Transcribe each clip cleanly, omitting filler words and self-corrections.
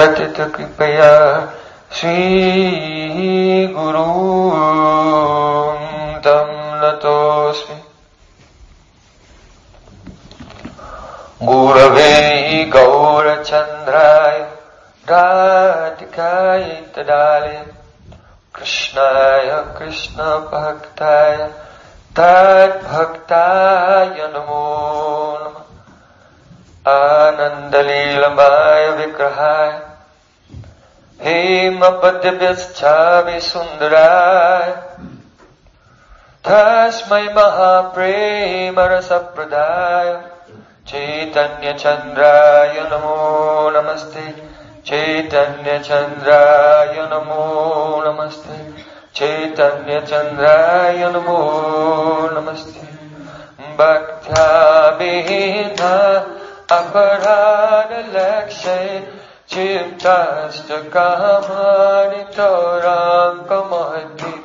पतित कृपया श्री गुरु तं नतोऽस्मि। गुरवे गौरचन्द्राय राधिकाय तदालय कृष्णाय कृष्णभक्ताय तद्भक्ताय नमो नमः। आनन्दलीलमाय विग्रहाय हेमपद्यभ्यश्चाभिसुन्दराय तस्मै महाप्रेमरसप्रदाय चैतन्यचन्द्राय नमो नमस्ते। चैतन्यचन्द्राय नमो नमस्ते। चैतन्यचन्द्राय नमो नमस्ते। भक्त्या विहीना अपराधलक्ष्ये चित्तस्तकामानि तौराङ्कमहति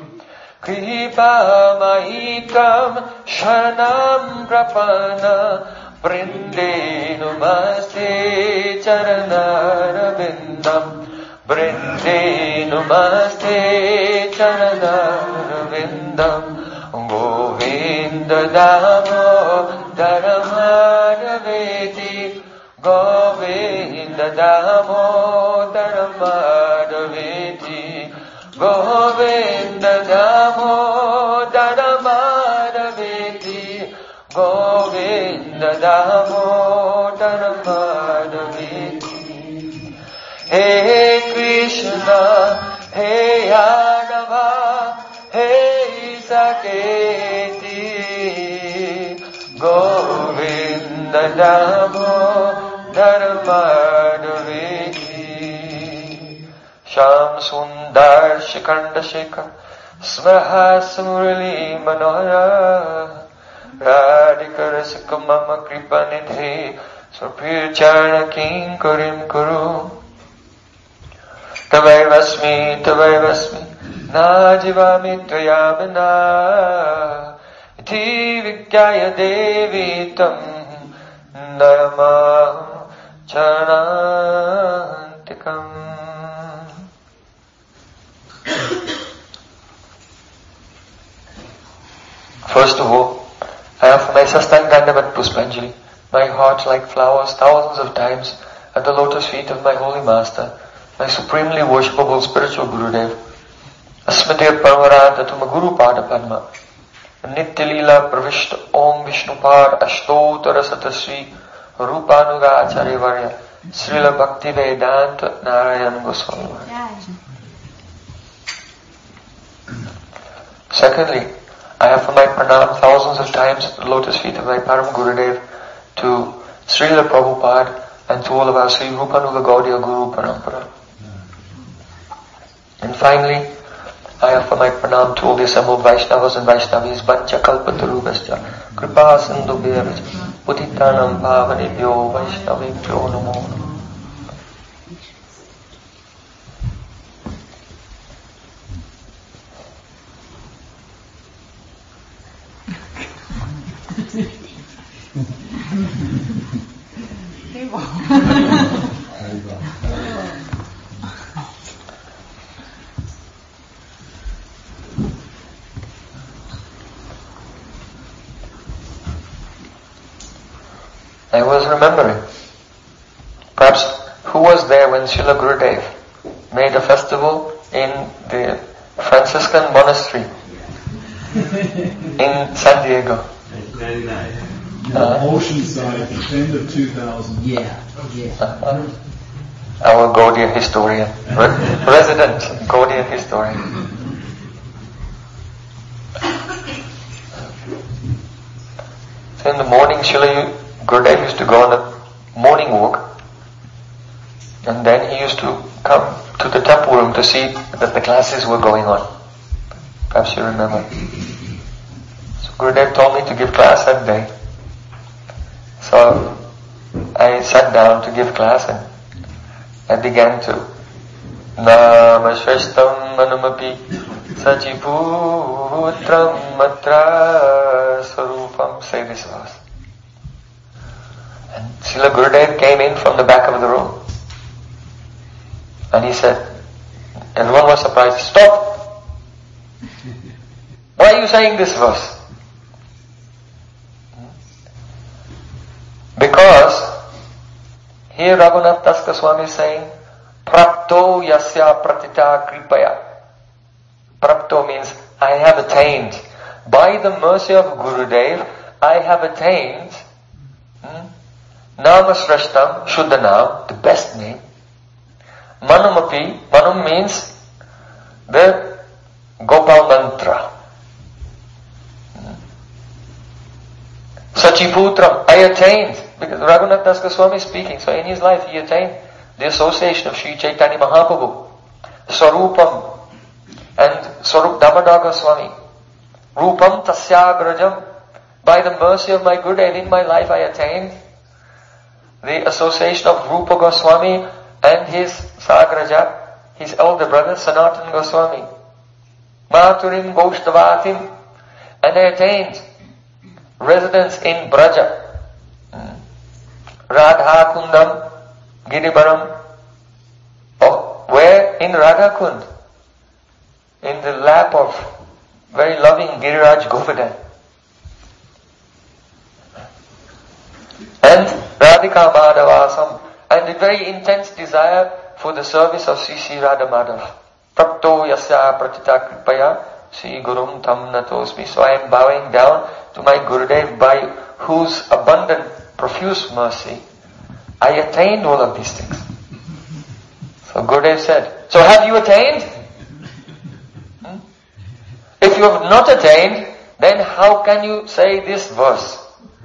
कृपामयिकं शरणं प्रपन्न वृन्दे नमस्ते चरणारविन्दम्। वृन्दे नमस्ते चरणारविन्दम्। गोविन्द दामोदर माधवेति गोविन्द दामोदर माधवेति गोविन्द दामोदर माधवेति गोविन्द दामोदर माधवेति। हे कृष्ण हे यादव हे सकेति गोविन्द दामोदर माधवेति। श्याम सुन्दर शिखण्ड शेखर स्मरहास मुरली मनोहर राधिका रसिक मम कृपानिधे स्वप्रिय चरण किङ्करीं कुरु। तवैवस्मि न जीवामि त्वया विना इति विज्ञाय देवी तं Namami चरणान्तिकम्। First of all, I offer my Sastang Dandavat Puspanjali, my heart like flowers thousands of times at the lotus feet of my holy master, my supremely worshipable spiritual Gurudev, Asmade Paramaradhatuma Guru Pada Padma, Nitya Leela Pravishta Om Vishnupad Ashtotara Satasri Rupanuga Acharya Varya Srila Bhakti Vedanta Narayan Goswami. Secondly, I offer my pranam thousands of times at the lotus feet of my Param Gurudev to Srila Prabhupada and to all of our Sri Rupanuga Gaudiya Guru Parampara. And finally, I offer my pranam to all the assembled Vaishnavas and Vaishnavis, Vancha Kalpatarubhascha, Kripa Sindhubhyavach, Putitanam Pavanebhyo Vaishnavebhyo Namo Namo. I was remembering, perhaps who was there when Srila Gurudev made a festival in the Franciscan monastery in San Diego. 99. Oceanside, the end of 2000. Yeah. Our Gaudiya historian, resident Gaudiya historian. So in the morning, Srila Gurudev used to go on a morning walk, and then he used to come to the temple room to see that the classes were going on. Perhaps you remember. So Gurudev told me to give class that day. So I sat down to give class and I began to Namashvashtam manamapi sajibhutram matra sarupam, say this verse. And Srila Gurudev came in from the back of the room. surprised. Stop! Why are you saying this verse? Because here Raghunath Das Goswami is saying, Prapto yasya pratita kripaya. Prapto means I have attained. By the mercy of Gurudev, I have attained Namasrashtam Shuddhanam, the best name. Manumapi, Manum means the Gopal Mantra. Sachiputram, I attained. Because Raghunath Das Goswami is speaking, so in his life he attained the association of Sri Chaitanya Mahaprabhu, Swarupam, and Swarup Damodar Goswami. Rupam Tasyagrajam. By the mercy of my Gurudev in my life I attained the association of Rupa Goswami and his Sagraja, his elder brother Sanatana Goswami. Maturim Vaishnavatim. And I attained residence in Braja. Radha Kundam Giribaram. Where? In Radha Kund. In the lap of very loving Giriraj Govardhan. And Radhika Madhavasam. And a very intense desire for the service of Sri Sri Radha Madhav. Prapto yasya pratita kripaya Sri Gurum tam natosmi. So I am bowing down to my Gurudev by whose abundant, profuse mercy I attained all of these things. So Gurudev said, so have you attained? If you have not attained, then how can you say this verse?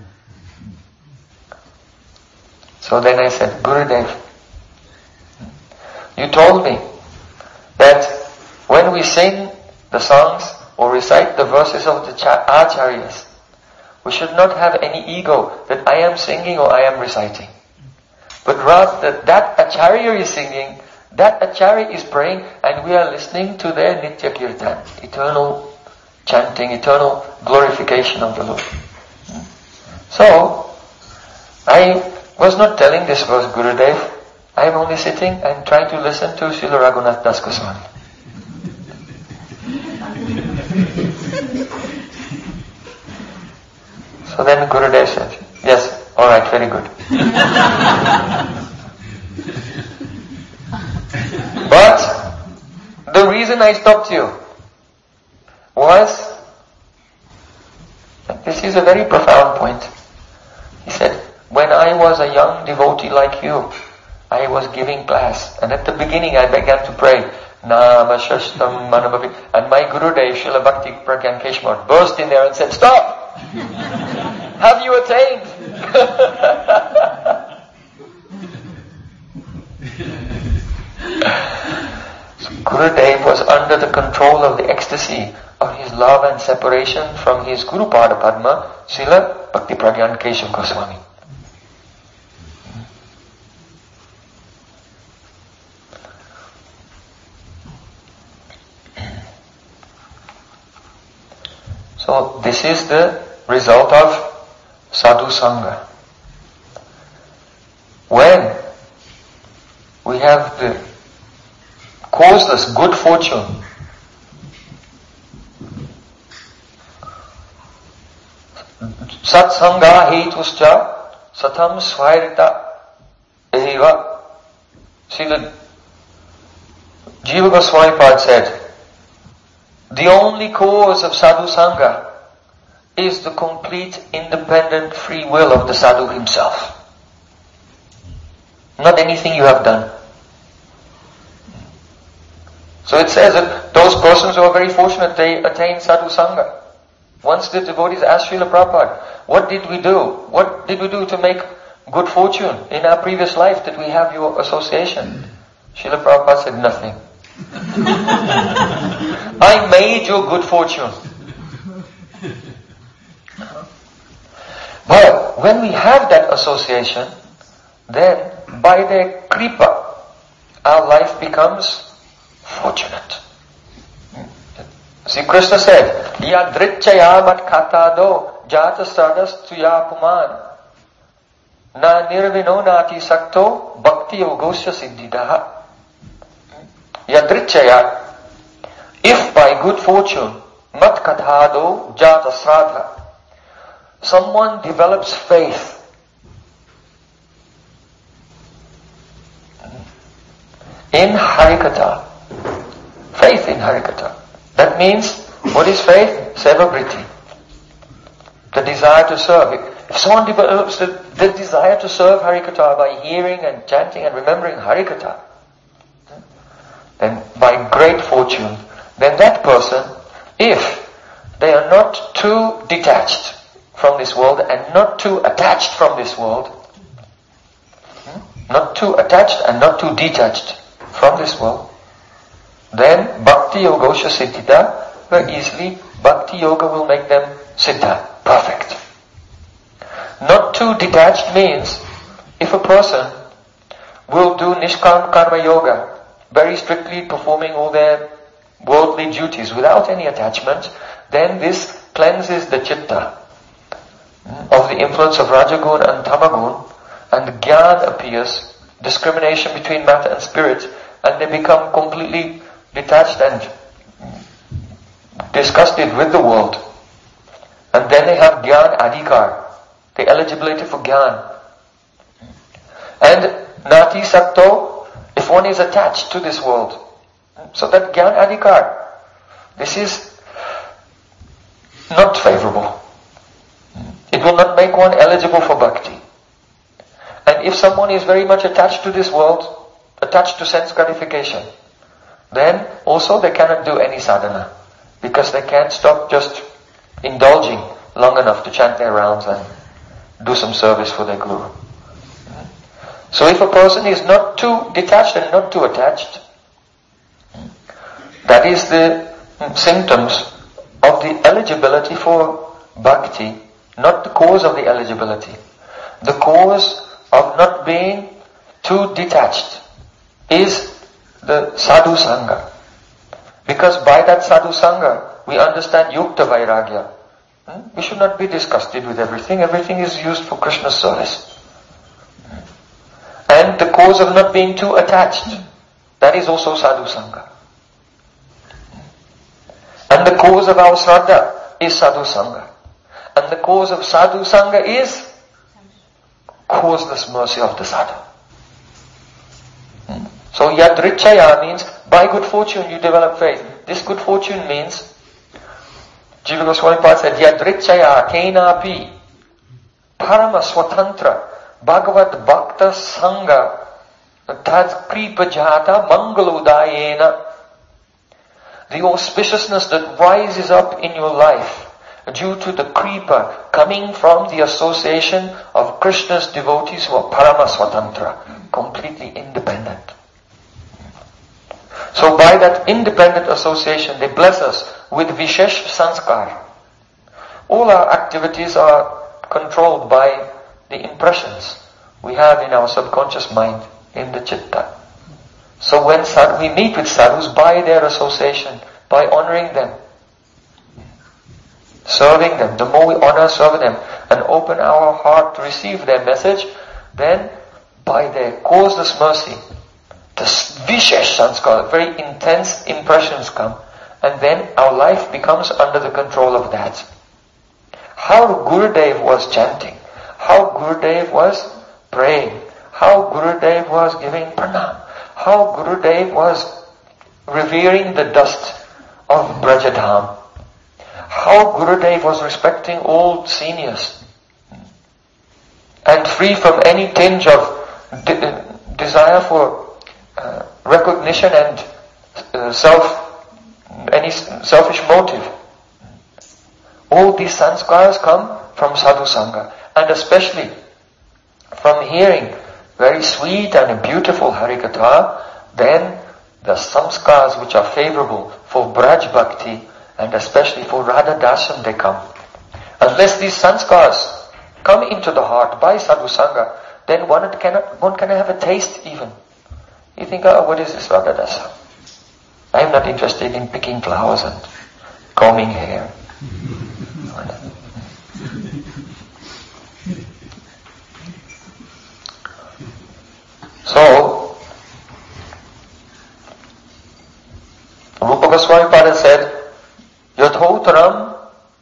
So then I said, Gurudev, you told me that when we sing the songs or recite the verses of the acharyas, we should not have any ego that I am singing or I am reciting. But rather that acharya is singing, that acharya is praying, and we are listening to their Nitya Kirtan, eternal chanting, eternal glorification of the Lord. So, I was not telling this verse, Gurudev. I am only sitting and trying to listen to Srila Raghunath Das Goswami. So then Gurudev said, yes, alright, very good. But the reason I stopped you was, this is a very profound point. He said, when I was a young devotee like you, I was giving class, and at the beginning I began to pray, Nama Shashtam Manabhavi, and my Gurudev, Srila Bhakti Pragyan Keshmar, burst in there and said, stop! Have you attained? So Gurudev was under the control of the ecstasy of his love and separation from his Guru Pada Padma, Srila Bhakti Pragyan Keshav Goswami. So this is the result of sadhu sangha. When we have the causeless good fortune satsanga hetuscha satam swairita eva. Srila Jiva Goswami Pad said, the only cause of sadhu sangha is the complete independent free will of the sadhu himself. Not anything you have done. So it says that those persons who are very fortunate, they attain sadhu sangha. Once the devotees asked Srila Prabhupada, what did we do? What did we do to make good fortune in our previous life that we have your association? Srila Prabhupada said, nothing. I made your good fortune. But when we have that association, then by their kripa, our life becomes fortunate. See, Krishna said, Yadrichaya mat katado jata sardas tuya puman na nirvino nati sakto bhakti yogosya siddhidaha. Yadrichaya, If by good fortune, mat kathado jata sradha, someone develops faith in Harikatha, faith in Harikatha. That means, what is faith? Seva-vritti. The desire to serve. If someone develops the desire to serve Harikatha by hearing and chanting and remembering Harikatha, then by great fortune, then that person, if they are not too detached from this world and not too attached from this world, not too attached and not too detached from this world, then Bhakti Yogosha Siddhita, very easily Bhakti Yoga will make them Siddha, perfect. Not too detached means, if a person will do Nishkam Karma Yoga, very strictly performing all their worldly duties without any attachment, then this cleanses the chitta of the influence of Rajagun and Tamagun, and Gyan appears, discrimination between matter and spirit, and they become completely detached and disgusted with the world. And then they have Gyan Adhikar, the eligibility for Gyan. And Nati Sakto, if one is attached to this world. So that Gyan Adhikar, this is not favorable. It will not make one eligible for bhakti. And if someone is very much attached to this world, attached to sense gratification, then also they cannot do any sadhana, because they can't stop just indulging long enough to chant their rounds and do some service for their guru. So if a person is not too detached and not too attached, that is the symptoms of the eligibility for bhakti, not the cause of the eligibility. The cause of not being too detached is the sadhu sangha. Because by that sadhu sangha, we understand yukta vairagya. We should not be disgusted with everything. Everything is used for Krishna's service. And the cause of not being too attached, that is also sadhu sangha. And the cause of our shraddha is sadhu sangha. And the cause of sadhu sangha is causeless mercy of the sadhu. So yadrichaya means by good fortune you develop faith. This good fortune means, Jiva Goswami Pad said, yadrichaya kenapi parama swatantra bhagavad bhakta sangha tad kripa jata mangaludayena. The auspiciousness that rises up in your life due to the kripa coming from the association of Krishna's devotees who are parama swatantra, completely independent. So by that independent association, they bless us with Vishesh Sanskar. All our activities are controlled by the impressions we have in our subconscious mind, in the chitta. So when we meet with sadhus by their association, by honoring them, serving them, the more we honor, serve them, and open our heart to receive their message, then by their causeless mercy, the Vishesh Sanskar, very intense impressions come, and then our life becomes under the control of that. How Gurudev was chanting, how Gurudev was praying, how Gurudev was giving pranam, how Gurudev was revering the dust of Brajadham, how Gurudev was respecting all seniors, and free from any tinge of desire for recognition and any selfish motive. All these sanskars come from sadhu sangha, and especially from hearing very sweet and beautiful harikatha, then the samskars which are favorable for Braj Bhakti and especially for Radha Darshan, they come. Unless these sanskars come into the heart by sadhu sangha, then one cannot have a taste even. You think, what is this Radha Dasa? I am not interested in picking flowers and combing hair. So, Rupa Goswami Pada Sathotaram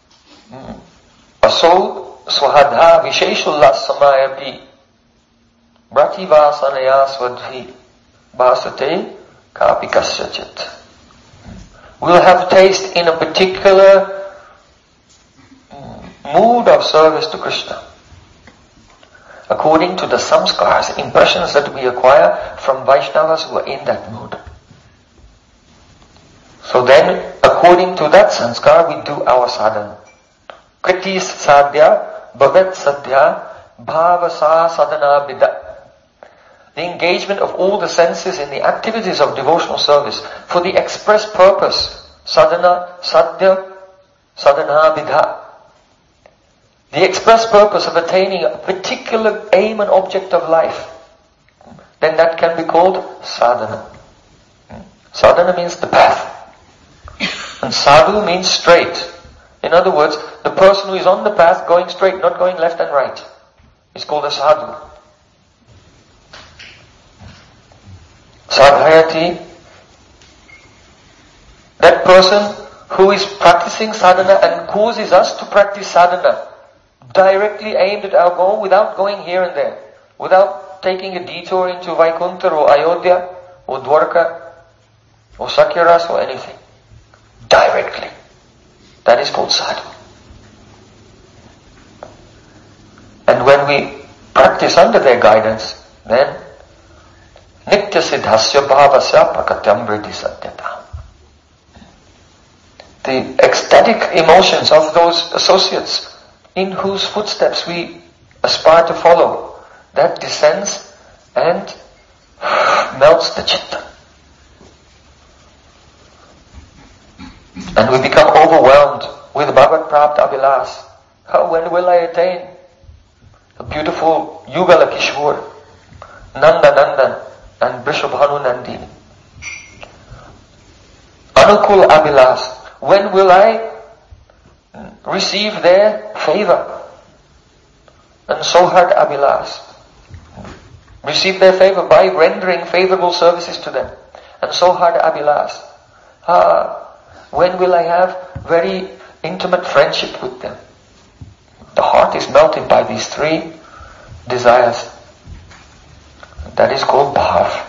Aso Swahadha Visheshullas Samayapi Brativasanaya Swadhi Bhasate Kapi Kasyachit. We'll have taste in a particular mood of service to Krishna, according to the samskars, impressions that we acquire from Vaishnavas who are in that mood. So then, according to that sanskar, we do our sadhana. Kritis sadhya, bhavet sadhya, bhavasa sadhana bida. The engagement of all the senses in the activities of devotional service for the express purpose, sadhana, sadhya, sadhana bidha. The express purpose of attaining a particular aim and object of life, then that can be called sadhana. Sadhana means the path. And sadhu means straight. In other words, the person who is on the path going straight, not going left and right, is called a sadhu. Sadhayati, that person who is practicing sadhana and causes us to practice sadhana, directly aimed at our goal without going here and there, without taking a detour into Vaikuntha or Ayodhya or Dwarka or Sakyaras or anything. Directly. That is called sadhu. And when we practice under their guidance, then Nitya Siddhasya Bhavasya Prakatyam Vriddhi Satyata. The ecstatic emotions of those associates in whose footsteps we aspire to follow, that descends and melts the chitta. And we become overwhelmed with Bhagavad Prapta Abhilas. When will I attain the beautiful Yugala Kishore, Nanda Nandan and Vrishabhanu Nandini? Anukul Abhilas. When will I receive their favor? And Sohad Abhilas. Receive their favor by rendering favorable services to them. And Sohad Abhilas. When will I have very intimate friendship with them? The heart is melted by these three desires. That is called bhav.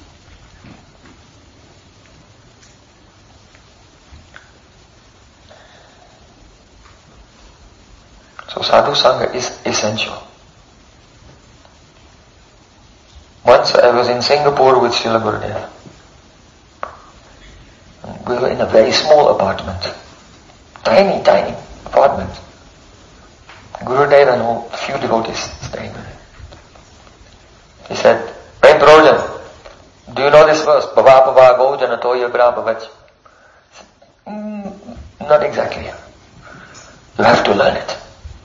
So sadhu sangha is essential. Once I was in Singapore with Srila Gurudev. We were in a very small apartment. Tiny, tiny apartment. Gurudev and a few devotees staying there. He said, Prem Projan, do you know this verse? Bhava bhava go janatoya grabhavach. Not exactly. You have to learn it.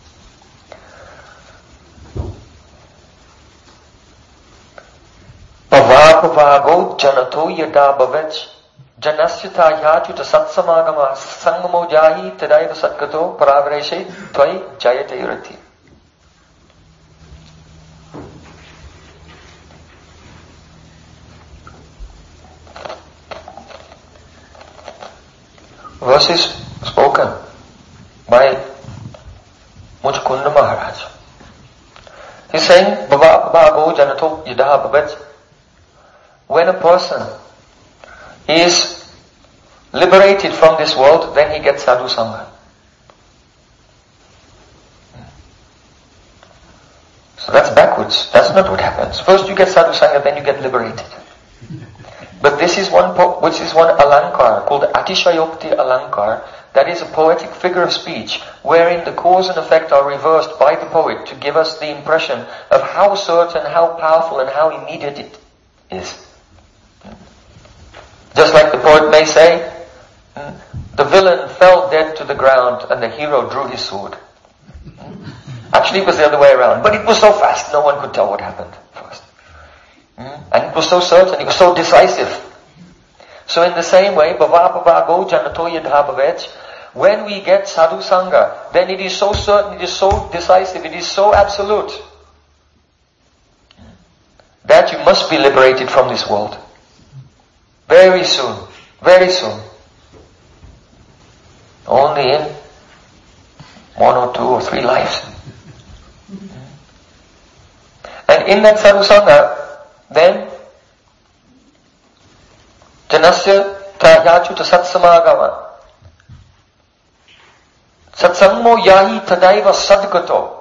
Bhava bhava go janatoya grabhavach. Janasyata yachuta satsamagama sangamo jahi tadaiva satkato paravreshe tvai jayate yurati. Verses spoken by Mujkunda Maharaj. He's saying, Bhava bhava janato yadaha bhavat. When a person is liberated from this world, then he gets sadhu sangha. So that's backwards. That's not what happens. First you get sadhu sangha, then you get liberated. But this is one alankar called Atishayokti alankar. That is a poetic figure of speech wherein the cause and effect are reversed by the poet to give us the impression of how certain, how powerful and how immediate it is. Just like the poet may say, the villain fell dead to the ground and the hero drew his sword. Actually it was the other way around, but it was so fast no one could tell what happened first. And it was so certain, it was so decisive. So in the same way, bhava bhava go janato yadha bhavet, when we get sadhu sangha, then it is so certain, it is so decisive, it is so absolute that you must be liberated from this world. Very soon. Very soon. only in 1 or 2 or 3 lives. And in that sadhusanga, then janasya yachuta satsamagama. Satsangmo yahi tadaiva sadgato.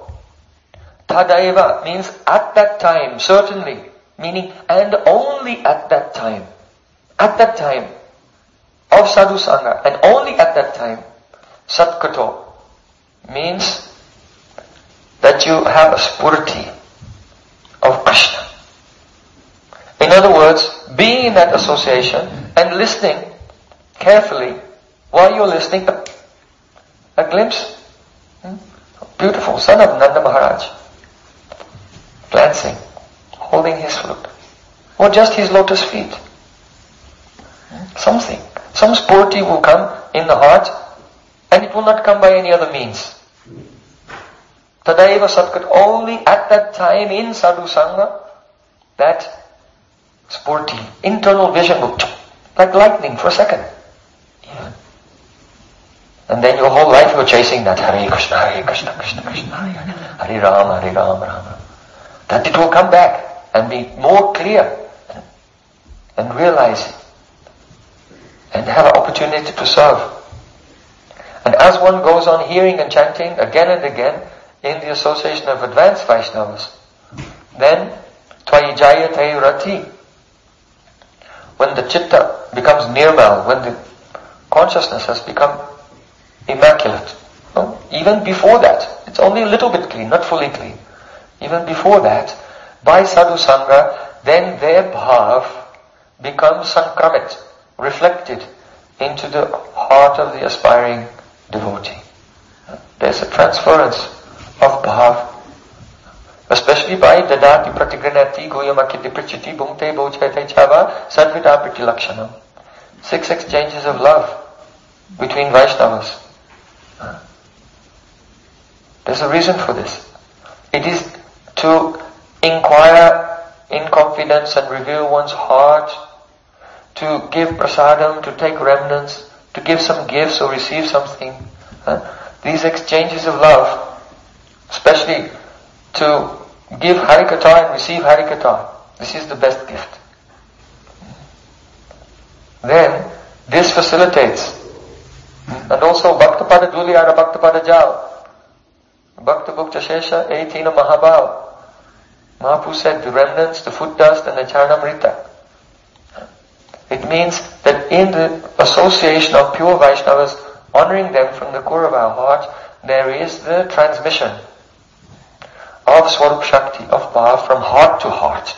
Tadaiva means at that time, certainly, meaning and only at that time. At that time of sadhusanga, and only at that time, satgato means that you have a spurti of Krishna. In other words, being in that association and listening carefully, while you're listening, a glimpse, beautiful son of Nanda Maharaj, glancing, holding his flute, or just his lotus feet. Something, some spurti will come in the heart, and it will not come by any other means. Tadaiva Satkat, only at that time in sadhu sangha, that spurti, internal vision will, like lightning for a second. Even. And then your whole life you're chasing that Hare Krishna, Krishna Krishna, Hare Rama, Rama. That it will come back and be more clear and realize it and have an opportunity to serve. And as one goes on hearing and chanting again and again in the association of advanced Vaishnavas, then Tvayijayate Rati, when the chitta becomes nirmal, when the consciousness has become immaculate, even before that, it's only a little bit clean, not fully clean. Even before that, by sadhu sangha, then their bhav becomes sankramit, reflected into the heart of the aspiring devotee. There's a transference of bhav, especially by dadati pratigranati goyamakiti prichiti bhumte bhojate chava sadvita priti lakshanam. 6 exchanges of love between Vaishnavas. There's a reason for this. It is to inquire in confidence and reveal one's heart, to give prasadam, to take remnants, to give some gifts or receive something. These exchanges of love, especially to give Harikatha and receive Harikatha, this is the best gift. Then, this facilitates. And also, Bhaktapada Duliyara Bhaktapada Jal, Bhakta Bhukta Shesha Eitina Mahabhav. Mahaprabhu said the remnants, the foot dust and the Charnamrita. It means that in the association of pure Vaishnavas, honoring them from the core of our heart, there is the transmission of Swarup Shakti, of Bhav from heart to heart.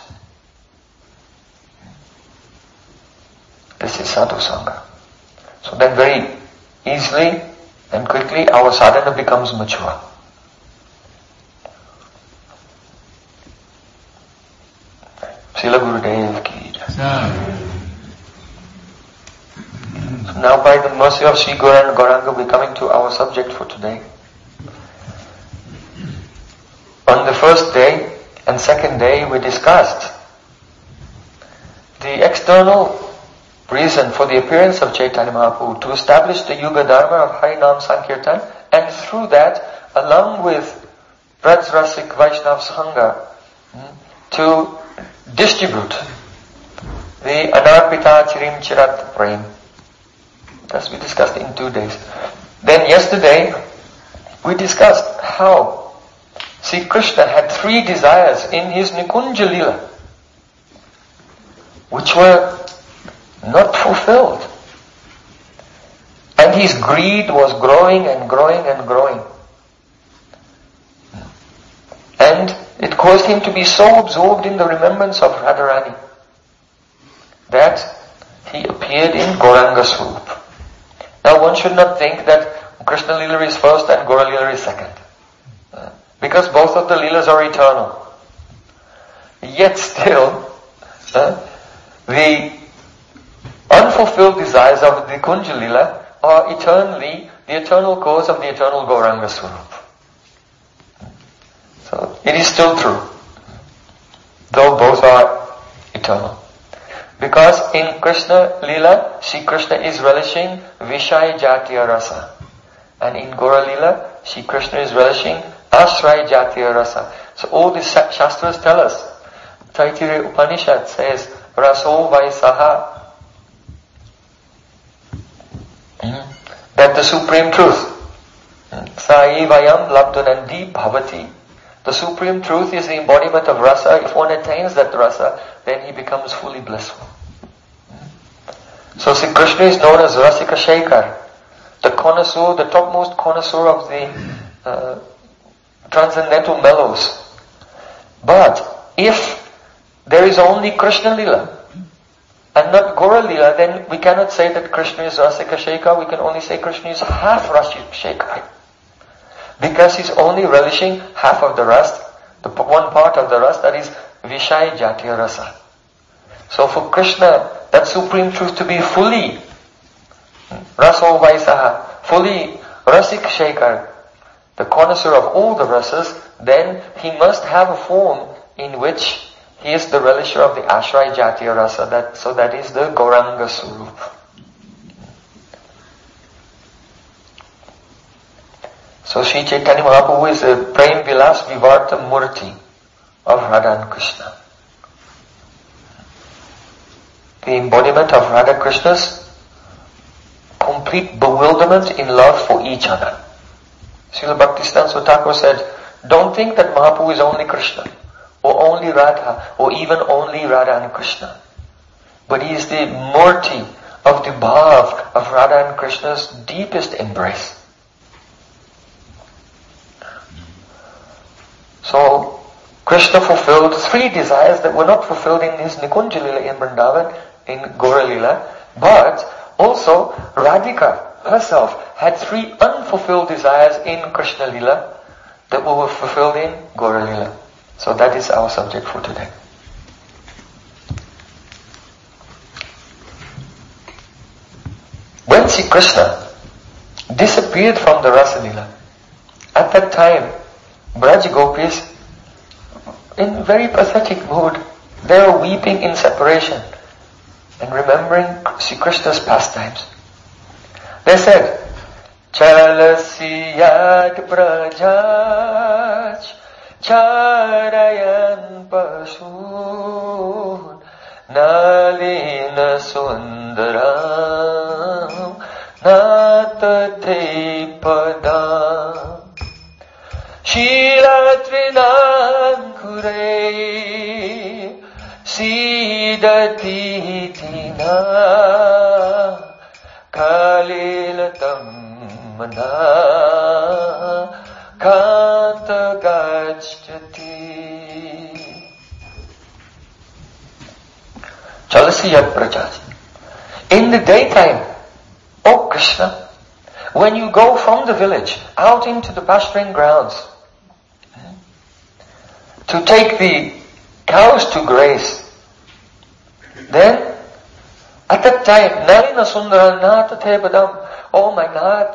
This is Sadhu Sangha. So then very easily and quickly our sadhana becomes mature. Srila Gurudev ki jai. Now by the mercy of Sri Gauranga and Gauranga, we're coming to our subject for today. On the first day and second day we discussed the external reason for the appearance of Chaitanya Mahaprabhu to establish the Yuga Dharma of Harinam Sankirtan, and through that, along with Vrajrasik Vaishnav Sangha, to distribute the Anarpita Chirim Chirat Prem. As we discussed in 2 days. Then yesterday, we discussed how Sri Krishna had 3 desires in his Nikunja Lila, which were not fulfilled. And his greed was growing and growing and growing. And it caused him to be so absorbed in the remembrance of Radharani that he appeared in Gauranga Swarup. Now one should not think that Krishna Lila is first and Gaura Lila is second. Because both of the Leelas are eternal. Yet still, the unfulfilled desires of the Kunja Lila are eternally the eternal cause of the eternal Gauranga Swarup. So it is still true, though both are eternal. Because in Krishna Lila, Sri Krishna is relishing Vishaya Jatiya Rasa. And in Gora Lila, Shri Krishna is relishing Ashray Jatiya Rasa. So all the Shastras tell us. Taittiriya Upanishad says, Raso Vaisaha. That the supreme truth. Sai Vayam Labdhanandi Bhavati. The supreme truth is the embodiment of rasa. If one attains that rasa, then he becomes fully blissful. So Sri Krishna is known as Rasika Shekhar, the connoisseur, the topmost connoisseur of the transcendental mellows. But if there is only Krishna Lila and not Gora Lila, then we cannot say that Krishna is Rasika Shekhar. We can only say Krishna is half Rasika Shekhar. Because he's only relishing half of the rasa, the one part of the rasa, that is Vishaya Jatiya Rasa. So for Krishna, that supreme truth to be fully Raso Vaisaha, fully Rasik Shekhar, the connoisseur of all the rasas, then he must have a form in which he is the relisher of the Ashray Jatiya Rasa, that is the Gauranga Swarup. So Sri Chaitanya Mahaprabhu is a Prem Vilas Vivarta Murti of Radha and Krishna. The embodiment of Radha Krishna's complete bewilderment in love for each other. Srila Bhaktisiddhanta Thakur said, don't think that Mahaprabhu is only Krishna, or only Radha, or even only Radha and Krishna. But he is the Murti of the Bhav of Radha and Krishna's deepest embrace. So, Krishna fulfilled 3 desires that were not fulfilled in his Nikunja Lila in Vrindavan, in Gora Lila, but also Radhika herself had 3 unfulfilled desires in Krishna Lila that were fulfilled in Gora Lila. So that is our subject for today. When Sri Krishna disappeared from the Rasa Lila, at that time Braj Gopis, in very pathetic mood, they were weeping in separation and remembering Sri Krishna's pastimes. They said, Chalasiyat Brajaj Charayan Pasun Nalina Sundaram Natate Padam Shilatrinangure Sidatitina Kalilatam Mana Kanta Gachati. Chalasiyat Brajaj. In the daytime, O Krishna, when you go from the village out into the pasturing grounds to take the cows to graze, then at that time, Nalina Sundara Nata Tebadam, oh my Nath,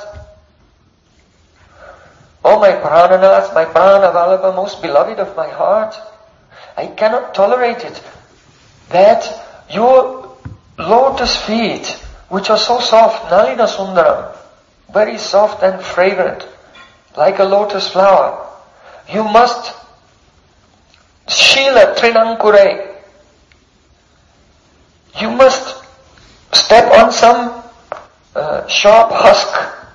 oh my Prananath, my Pranavalabha, most beloved of my heart, I cannot tolerate it that your lotus feet, which are so soft, Nalina Sundaram, very soft and fragrant, like a lotus flower, you must Shila Trinankure, you must step on some sharp husk,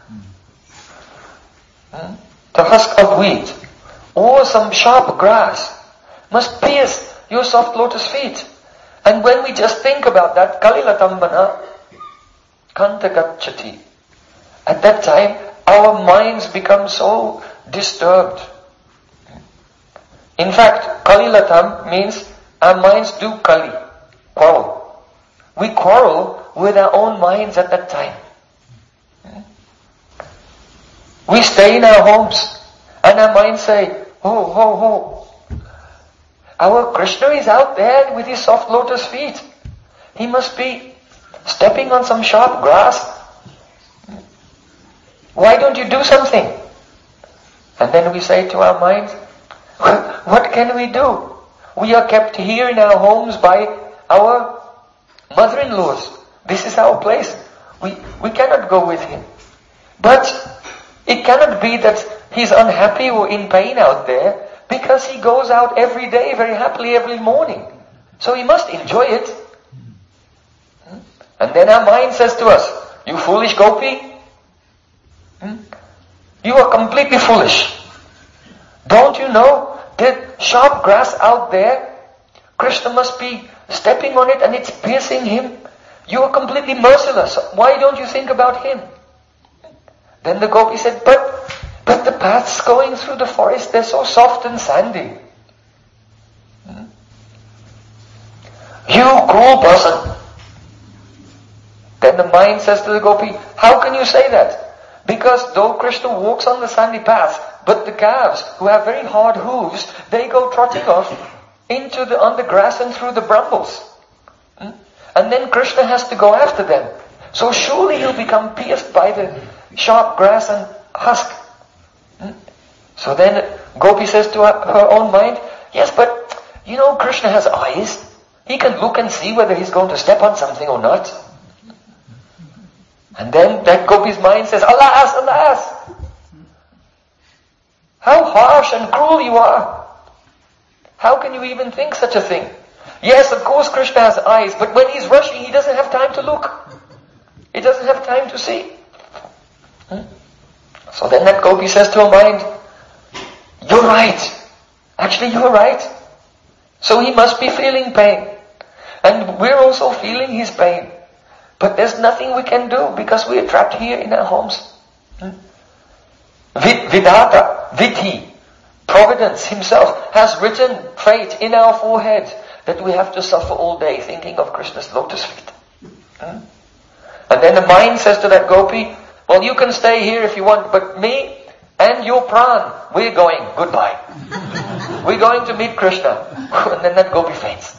the husk of wheat, or some sharp grass, must pierce your soft lotus feet. And when we just think about that, Kalilatambana, Kantagachati, at that time, our minds become so disturbed. In fact, Kalilatam means our minds do kali, quarrel. We quarrel with our own minds at that time. We stay in our homes and our minds say, ho, ho, ho. Our Krishna is out there with his soft lotus feet. He must be stepping on some sharp grass. Why don't you do something? And then we say to our minds, what can we do? We are kept here in our homes by our mother-in-laws. This is our place. We cannot go with him. But It cannot be that he's unhappy or in pain out there, because he goes out every day very happily every morning. So he must enjoy it. And then our mind says to us, you foolish gopi, you are completely foolish. Don't you know that sharp grass out there, Krishna must be stepping on it and it's piercing him? You are completely merciless. Why don't you think about him? Then the gopi said, but the paths going through the forest, they're so soft and sandy. You cruel person. Then the mind says to the gopi, how can you say that? Because though Krishna walks on the sandy path, but the calves, who have very hard hooves, they go trotting off on the grass and through the brambles. And then Krishna has to go after them. So surely he'll become pierced by the sharp grass and husk. So then Gopi says to her own mind, yes, but you know Krishna has eyes. He can look and see whether he's going to step on something or not. And then that Gopi's mind says, alas, alas! How harsh and cruel you are! How can you even think such a thing? Yes, of course Krishna has eyes, but when he's rushing, he doesn't have time to look. He doesn't have time to see. So then that Gopi says to her mind, you're right. Actually, you're right. So he must be feeling pain. And we're also feeling his pain. But there's nothing we can do because we are trapped here in our homes. Vidhata, Vidhi, Providence himself has written fate in our forehead that we have to suffer all day thinking of Krishna's lotus feet. And then the mind says to that Gopi, well, you can stay here if you want, but me and your pran, we're going, goodbye. We're going to meet Krishna. And then that Gopi faints.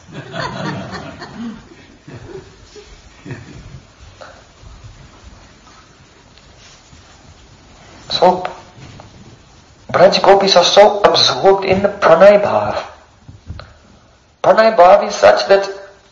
So, Braj Gopis are so absorbed in the Pranay Bhav. Pranay Bhav is such that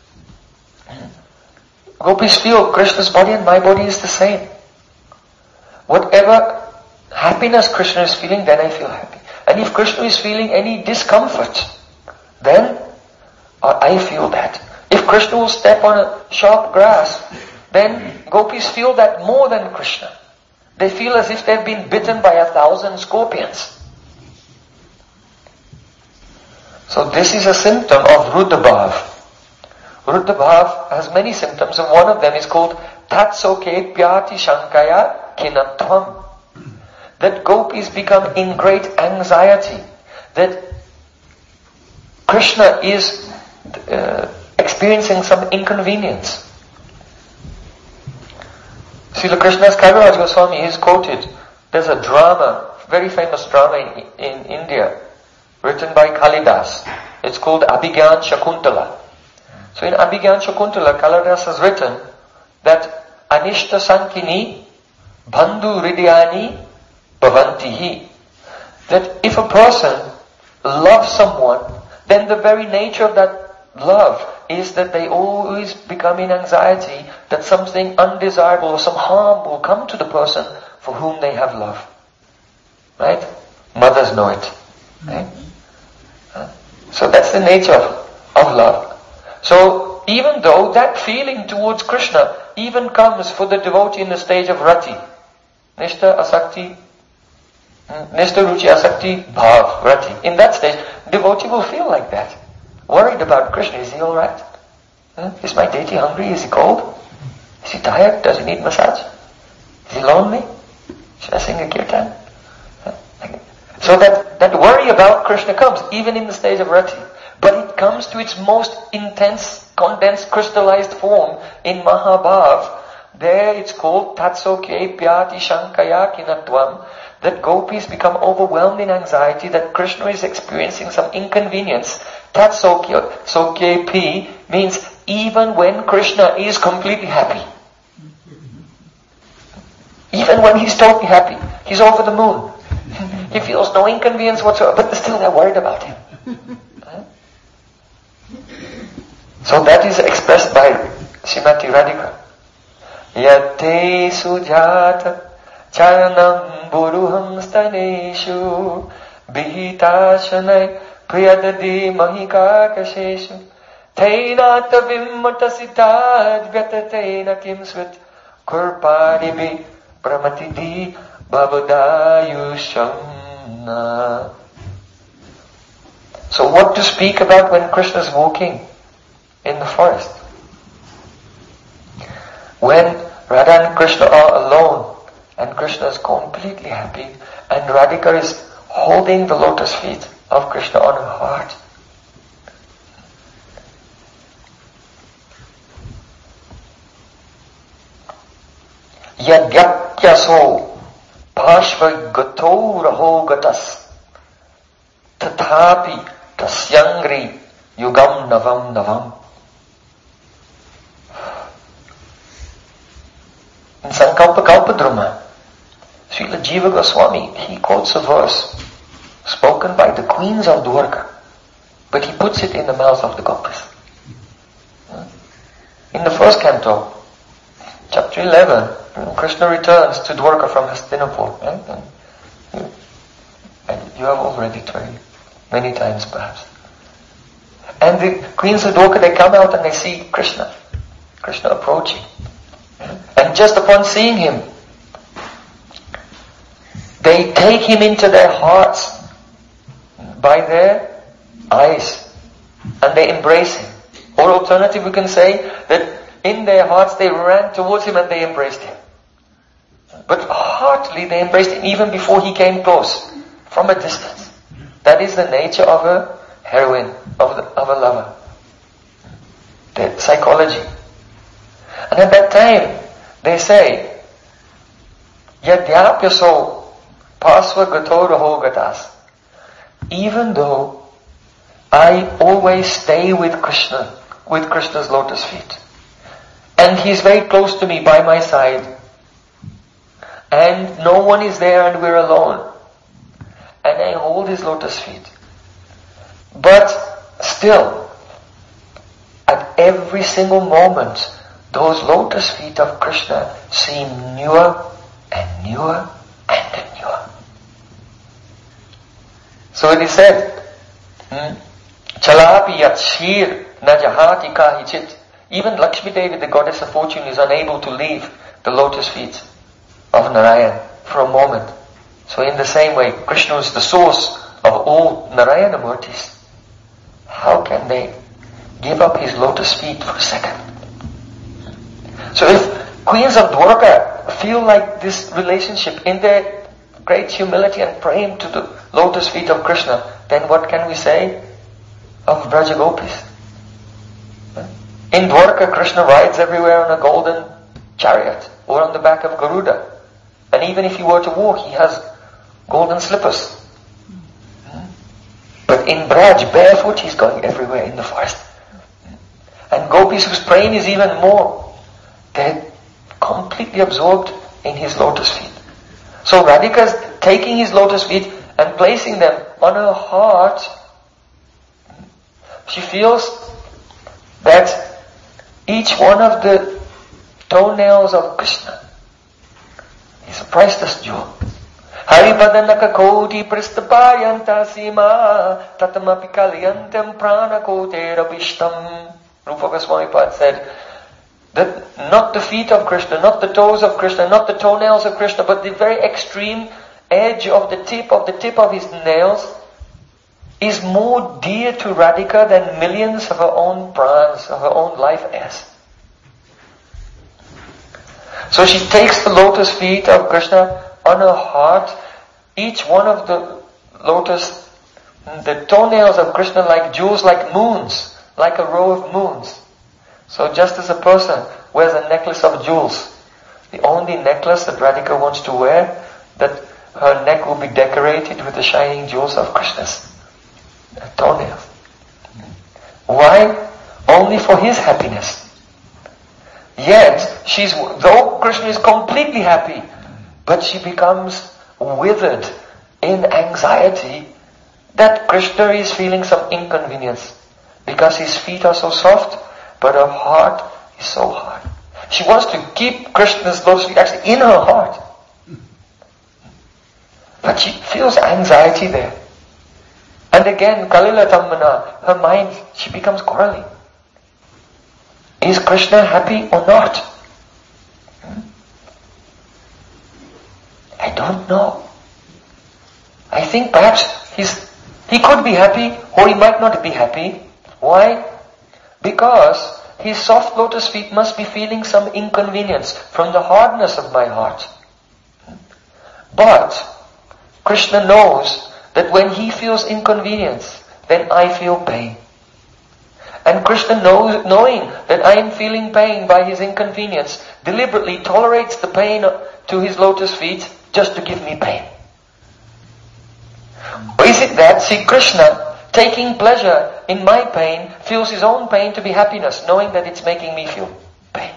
Gopis feel Krishna's body and my body is the same. Whatever happiness Krishna is feeling, then I feel happy. And if Krishna is feeling any discomfort, then I feel that. If Krishna will step on a sharp grass, then Gopis feel that more than Krishna. They feel as if they've been bitten by 1,000 scorpions. So this is a symptom of Ruddha Bhav. Ruddha Bhav has many symptoms, and one of them is called Tatsoke Pyati Shankaya Kinatvam. That Gopis become in great anxiety that Krishna is experiencing some inconvenience. Srila Krishnadas Kaviraj Goswami is quoted. There's a drama, very famous drama in India, written by Kalidas. It's called Abhigyan Shakuntala. So in Abhigyan Shakuntala, Kalidas has written that Anishta Sankini Bandhu Hridayani Bhavantihi. That if a person loves someone, then the very nature of that love is that they always become in anxiety that something undesirable or some harm will come to the person for whom they have love. Right? Mothers know it. Right? So that's the nature of love. So even though that feeling towards Krishna even comes for the devotee in the stage of rati, Nishta Asakti, Nishta Ruchi Asakti Bhav, rati. In that stage, devotee will feel like that. Worried about Krishna. Is he alright? Is my deity hungry? Is he cold? Is he tired? Does he need massage? Is he lonely? Should I sing a kirtan? So that worry about Krishna comes, even in the stage of rati. But it comes to its most intense, condensed, crystallized form in Mahabhav. There it's called Tatsoke Pyati Shankaya Kinatvam. That gopis become overwhelmed in anxiety that Krishna is experiencing some inconvenience. Tatsoke P means even when Krishna is completely happy. Even when he's totally happy. He's over the moon. He feels no inconvenience whatsoever, but still they're worried about him. So that is expressed by Srimati Radhika. Yate sujata Charanam buruham staneshu Bihitashanai priyadadi mahikakasheshu Tainata vimmatasitad vyatatena kimsvit Kurparibi pramatidi babadayushamna. So what to speak about when Krishna is walking in the forest? When Radha and Krishna are alone and Krishna is completely happy and Radhika is holding the lotus feet of Krishna on her heart. Yadyapyaso Pashva gato raho gatas Tathapi tasyangri yugam navam navam. In Sankalpa Kalpadruma, Srila Jiva Goswami, he quotes a verse spoken by the queens of Dwarka, but he puts it in the mouth of the gopis. In the first canto, chapter 11, Krishna returns to Dwarka from Hastinapur. And you have already tried many times perhaps. And the queens of Dwarka, they come out and they see Krishna approaching. And just upon seeing him, they take him into their hearts by their eyes and they embrace him. Or alternative, we can say that in their hearts they ran towards him and they embraced him. But heartily they embraced him even before he came close, from a distance. That is the nature of a heroine, of a lover. The psychology. And at that time, they say, Yadyapyaso pasva gato raho gatas. Even though I always stay with Krishna, with Krishna's lotus feet, and he's very close to me by my side, and no one is there and we're alone, and I hold his lotus feet. But still, at every single moment, those lotus feet of Krishna seem newer and newer and newer. So it is said, Chalapi yat shir na jahati kahichit. Even Lakshmi Devi, the goddess of fortune, is unable to leave the lotus feet of Narayan for a moment. So in the same way, Krishna is the source of all Narayana Murtis. How can they give up his lotus feet for a second? So if queens of Dwarka feel like this relationship in their great humility and praying to the lotus feet of Krishna, then what can we say of Braja Gopis? In Dwarka, Krishna rides everywhere on a golden chariot or on the back of Garuda. And even if he were to walk, he has golden slippers. But in Braj, barefoot, he's going everywhere in the forest. And gopis whose praying is even more, they're completely absorbed in his lotus feet. So Radhika is taking his lotus feet and placing them on her heart. She feels that each one of the toenails of Krishna is a priceless jewel. Haripadanaka koti pristapayanta sima tatamapi kalyantem prana koterabishtam. Rupa Goswami Pad said that not the feet of Krishna, not the toes of Krishna, not the toenails of Krishna, but the very extreme edge of the tip of his nails is more dear to Radhika than millions of her own prans, of her own life is. So she takes the lotus feet of Krishna on her heart, each one of the toenails of Krishna like jewels, like moons, like a row of moons. So just as a person wears a necklace of jewels, the only necklace that Radhika wants to wear, that her neck will be decorated with the shining jewels of Krishna's toenails. Why? Only for his happiness. Yet, though Krishna is completely happy, but she becomes withered in anxiety that Krishna is feeling some inconvenience because his feet are so soft, but her heart is so hard. She wants to keep Krishna's lotus feet actually in her heart. But she feels anxiety there. And again, Kalila Tammana, her mind, she becomes quarreling. Is Krishna happy or not? I don't know. I think perhaps he could be happy or he might not be happy. Why? Because his soft lotus feet must be feeling some inconvenience from the hardness of my heart. But Krishna knows that when he feels inconvenience, then I feel pain. And Krishna knowing that I am feeling pain by his inconvenience, deliberately tolerates the pain to his lotus feet just to give me pain. Or is it that, see, Krishna, taking pleasure in my pain, feels his own pain to be happiness, knowing that it's making me feel pain?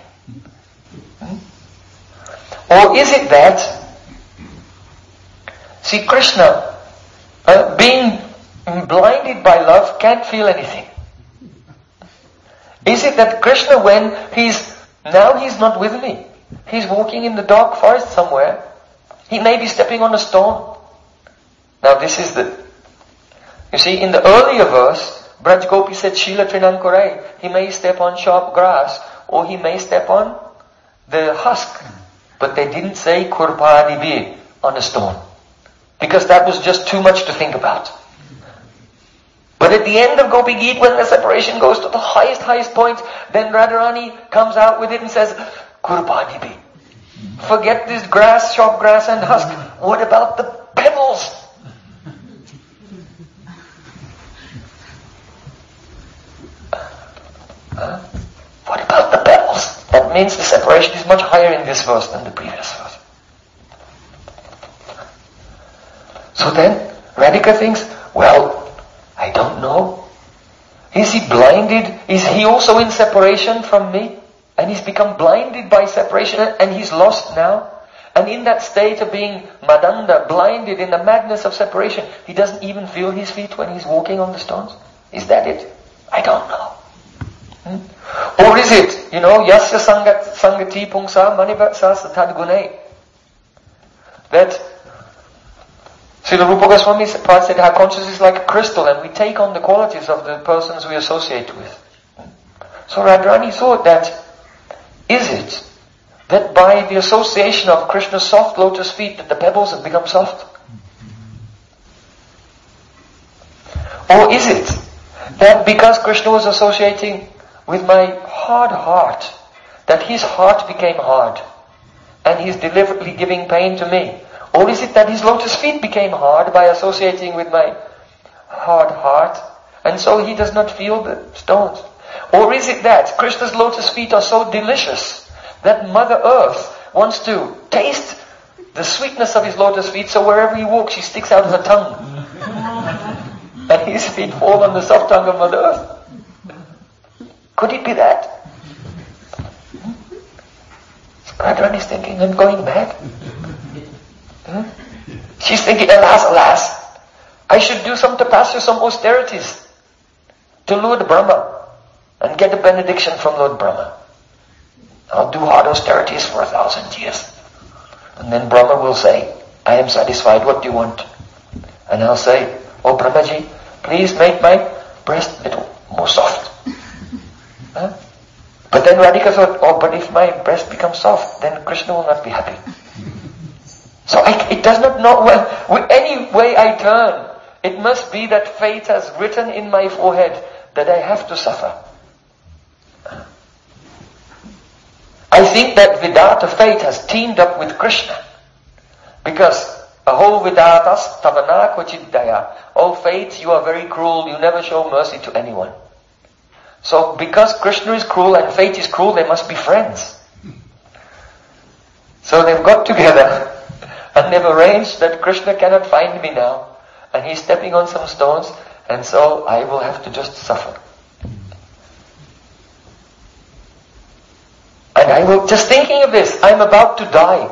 Or is it that, see, Krishna, being blinded by love, can't feel anything? Is it that Krishna, when he's not with me, he's walking in the dark forest somewhere, he may be stepping on a stone. Now this is you see, in the earlier verse, Braj Gopi said, Shila Trinankore, he may step on sharp grass, or he may step on the husk. But they didn't say Kurpadibi on a stone. Because that was just too much to think about. But at the end of Gopi Geet, when the separation goes to the highest point, then Radharani comes out with it and says, Kurpadibi. Forget this grass, sharp grass and husk. What about the pebbles? What about the pebbles? That means the separation is much higher in this verse than the previous verse. So then, Radhika thinks, well, I don't know. Is he blinded? Is he also in separation from me? And he's become blinded by separation and he's lost now. And in that state of being madanda, blinded in the madness of separation, he doesn't even feel his feet when he's walking on the stones. Is that it? I don't know. Or is it, yasya sangati pungsa manivatsa satadgune? That Srila Rupa Goswami said our consciousness is like a crystal and we take on the qualities of the persons we associate with. So Radharani thought that, is it that by the association of Krishna's soft lotus feet that the pebbles have become soft? Or is it that because Krishna was associating with my hard heart, that his heart became hard and he's deliberately giving pain to me? Or is it that his lotus feet became hard by associating with my hard heart, and so he does not feel the stones? Or is it that Krishna's lotus feet are so delicious that Mother Earth wants to taste the sweetness of his lotus feet, so wherever he walks he sticks out her tongue and his feet fall on the soft tongue of Mother Earth? Could it be that? Radharani is thinking, I'm going mad. She's thinking, alas, I should do some tapasya, some austerities to Lord Brahma and get a benediction from Lord Brahma. I'll do hard austerities for 1,000 years. And then Brahma will say, I am satisfied, what do you want? And I'll say, oh Brahmaji, please make my breast a little more soft. But then Radhika thought, oh, but if my breast becomes soft, then Krishna will not be happy. So it does not know, well, any way I turn, it must be that fate has written in my forehead that I have to suffer. I think that Vidata, fate, has teamed up with Krishna. Because Aho Vidatas Tavana Kvachiddaya. Oh fate, you are very cruel, you never show mercy to anyone. So because Krishna is cruel and fate is cruel, they must be friends. So they've got together and they've arranged that Krishna cannot find me now. And he's stepping on some stones, and so I will have to just suffer. And I will, just thinking of this, I'm about to die.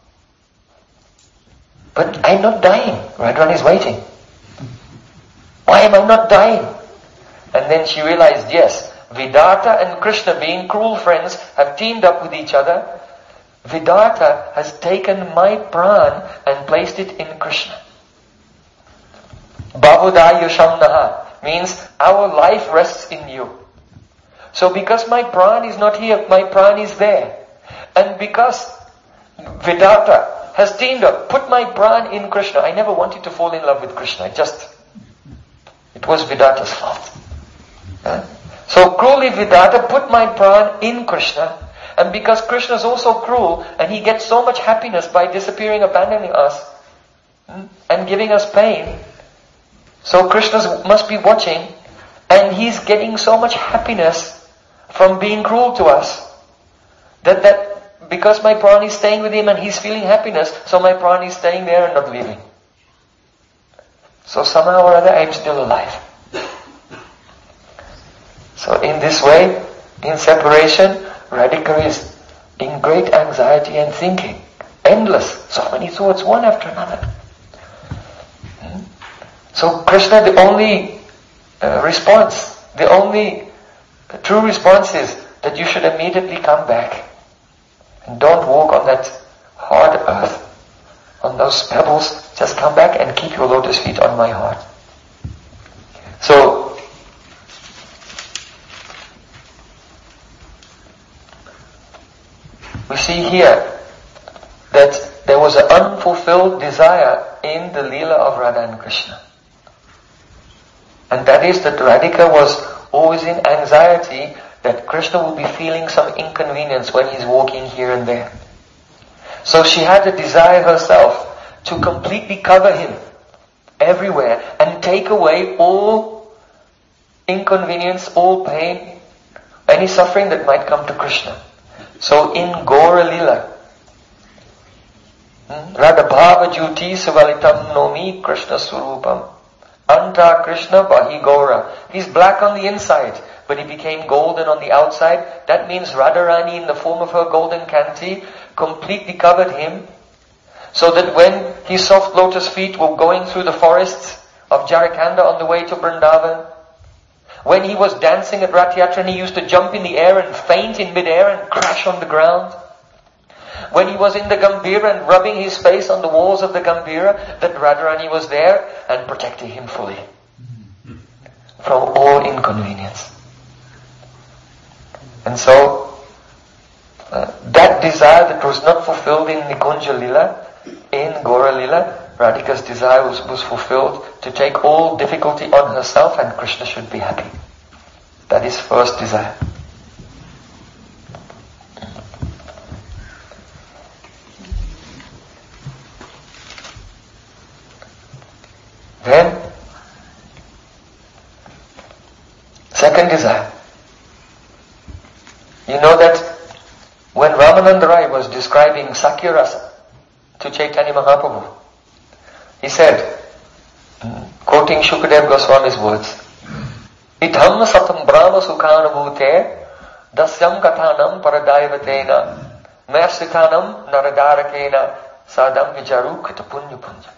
But I'm not dying. Radharani is waiting. Why am I not dying? And then she realized, yes, Vidata and Krishna, being cruel friends, have teamed up with each other. Vidata has taken my pran and placed it in Krishna. Bhavudaya Shamnaha means our life rests in you. So because my pran is not here, my pran is there. And because Vidata has teamed up, put my pran in Krishna. I never wanted to fall in love with Krishna. It was Vidata's fault. So cruelly Vidata put my pran in Krishna. And because Krishna is also cruel, and he gets so much happiness by disappearing, abandoning us, and giving us pain, so Krishna must be watching, and he's getting so much happiness from being cruel to us, that because my pran is staying with him and he's feeling happiness, so my pran is staying there and not leaving. So somehow or other I'm still alive. So in this way, in separation, Radhika is in great anxiety and thinking. Endless. So many thoughts, one after another. So Krishna, the only response, the only true response is that you should immediately come back. And don't walk on that hard earth, on those pebbles. Just come back and keep your lotus feet on my heart. So, we see here that there was an unfulfilled desire in the Leela of Radha and Krishna. And that is that Radhika was always in anxiety that Krishna will be feeling some inconvenience when he's walking here and there. So she had a desire herself to completely cover him everywhere and take away all inconvenience, all pain, any suffering that might come to Krishna. So in Gaura Lila, Radha Bhava Jyoti Savalitam Nomi Krishna Surupam Anta Krishna Bahi Gaura. He's black on the inside, but he became golden on the outside. That means Radharani in the form of her golden kanti completely covered him, so that when his soft lotus feet were going through the forests of Jharkhand on the way to Vrindavan, when he was dancing at Rath Yatra and he used to jump in the air and faint in mid-air and crash on the ground, when he was in the Gambhira and rubbing his face on the walls of the Gambhira, that Radharani was there and protecting him fully from all inconvenience. And so, that desire that was not fulfilled in Nikunja Lila, in Gaura Lila, Radhika's desire was fulfilled to take all difficulty on herself and Krishna should be happy. That is first desire. Then, second desire. You know that when Ramananda Rai was describing Sakya Rasa to Chaitanya Mahaprabhu, he said, quoting Shukadeva Goswami's words, Itham satam brahma sukhanabhute dasyam kathanam paradaivatena mersitanam naradarakena sadam vijarukita punya punya.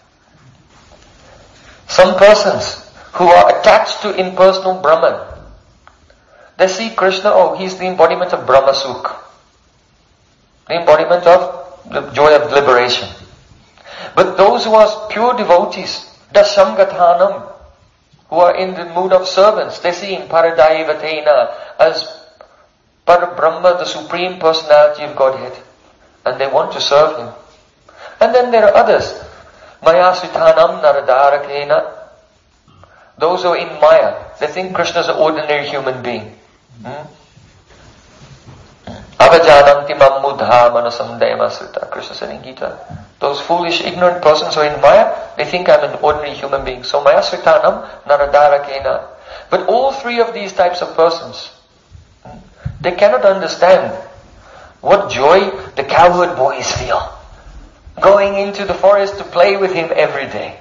Some persons who are attached to impersonal Brahman, they see Krishna, oh, he's the embodiment of Brahma Sukha, the embodiment of the joy of liberation. But those who are pure devotees, Dasamgathanam, who are in the mood of servants, they see him Paradaivatena as Parabrahma, the Supreme Personality of Godhead. And they want to serve him. And then there are others, Mayasvitanam Naradarakena, those who are in Maya, they think Krishna is an ordinary human being. Avajananti mammudha manasamdayamasrita, Krishna said in Gita. Those foolish, ignorant persons who are in Maya, they think I'm an ordinary human being. So Mayasritanam naradarakena. But all three of these types of persons, they cannot understand what joy the cowherd boys feel going into the forest to play with him every day.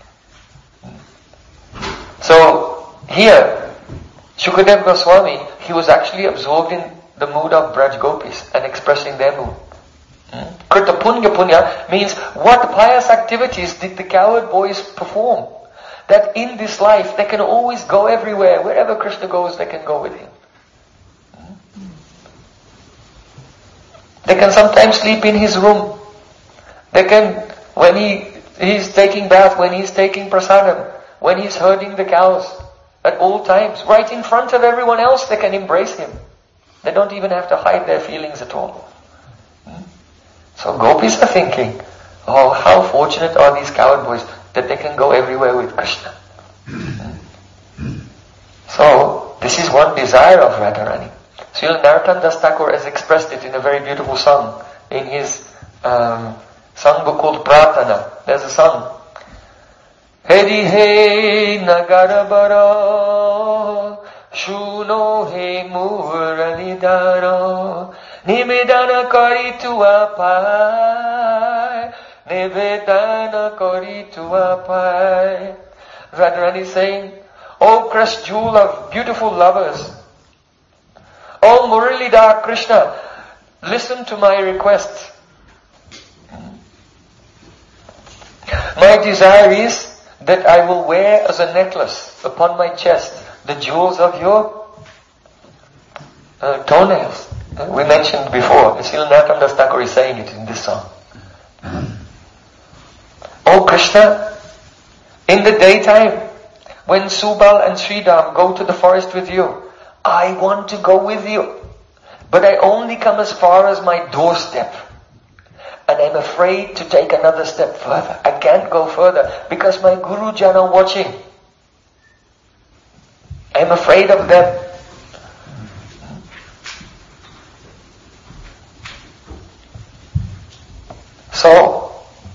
So here, Shukadeva Goswami, he was actually absorbed in the mood of Braj Gopis and expressing their mood. Krita Punya Punya means what pious activities did the cowherd boys perform, that in this life they can always go everywhere. Wherever Krishna goes, they can go with him. They can sometimes sleep in his room. They can, when he's taking bath, when he's taking prasadam, when he's herding the cows, at all times, right in front of everyone else, they can embrace him. They don't even have to hide their feelings at all. So gopis are thinking, oh, how fortunate are these coward boys that they can go everywhere with Krishna. So, this is one desire of Radharani. Srila Narottam Das Thakur has expressed it in a very beautiful song in his songbook called Prarthana. There's a song. Heri he nagarabara shuno he muralidara nivedana kari tuapai nivedana kari tuapai. Radharani is saying, O crest jewel of beautiful lovers, O Muralidhar Krishna, listen to my request. My desire is that I will wear as a necklace upon my chest the jewels of your toenails. We mentioned before, Srila Narottam Das Thakur is saying it in this song. O Krishna, in the daytime, when Subal and Sridham go to the forest with you, I want to go with you. But I only come as far as my doorstep. And I'm afraid to take another step further. I can't go further because my Gurujan are watching. I'm afraid of them. So,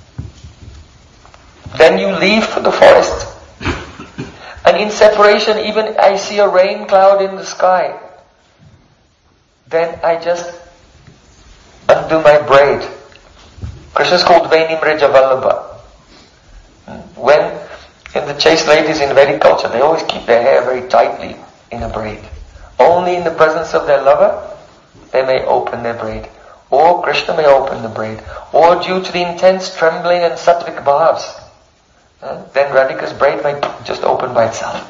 then you leave for the forest. And in separation, even I see a rain cloud in the sky. Then I just undo my braid. Krishna is called Venimreja Vallabha. When in the chaste ladies in Vedic culture, they always keep their hair very tightly in a braid. Only in the presence of their lover, they may open their braid. Or Krishna may open the braid. Or due to the intense trembling and sattvic bhavs, then Radhika's braid may just open by itself.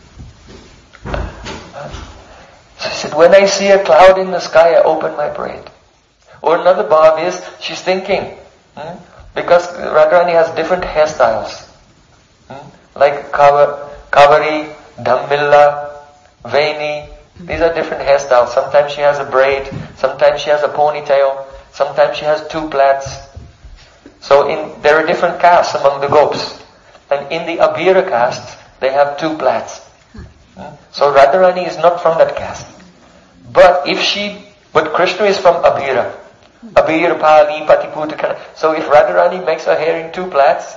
So he said, when I see a cloud in the sky, I open my braid. Or another bhav is, she's thinking, because Radharani has different hairstyles. Like Kavari, Dhammilla, Veni, these are different hairstyles. Sometimes she has a braid, sometimes she has a ponytail, sometimes she has two plaits. So there are different castes among the gopis. And in the Abhira caste, they have two plaits. So Radharani is not from that caste. But Krishna is from Abhira. Abhira, Pali, Patiputa. So if Radharani makes her hair in two plaits,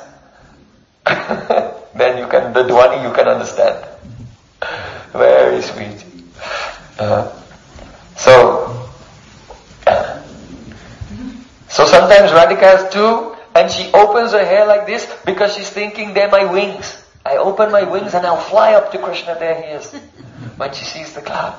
then the Dhwani you can understand. Very sweet. So sometimes Radhika has two, and she opens her hair like this because she's thinking they're my wings. I open my wings and I'll fly up to Krishna, there he is, when she sees the cloud.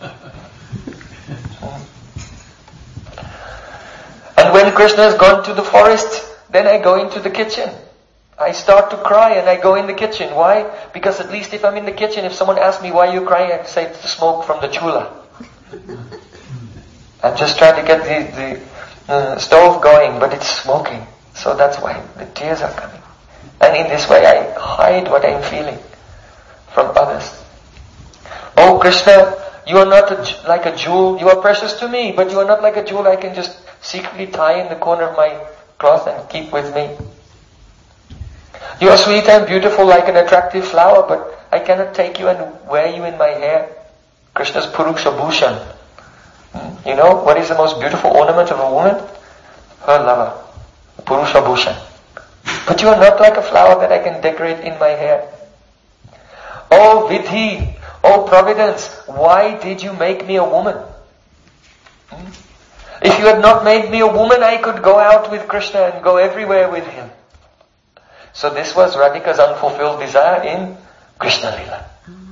And when Krishna has gone to the forest, then I go into the kitchen. I start to cry and I go in the kitchen. Why? Because at least if I'm in the kitchen, if someone asks me why you're crying, I can say it's the smoke from the chula. I'm just trying to get the stove going, but it's smoking. So that's why the tears are coming. And in this way I hide what I'm feeling from others. Oh Krishna, you are not like a jewel. You are precious to me, but you are not like a jewel I can just secretly tie in the corner of my cloth and keep with me. You are sweet and beautiful like an attractive flower, but I cannot take you and wear you in my hair. Krishna's Purusha Bhushan. You know what is the most beautiful ornament of a woman? Her lover. Purusha Bhushan. But you are not like a flower that I can decorate in my hair. Oh Vidhi, oh Providence, why did you make me a woman? If you had not made me a woman, I could go out with Krishna and go everywhere with him. So this was Radhika's unfulfilled desire in Krishna Lila.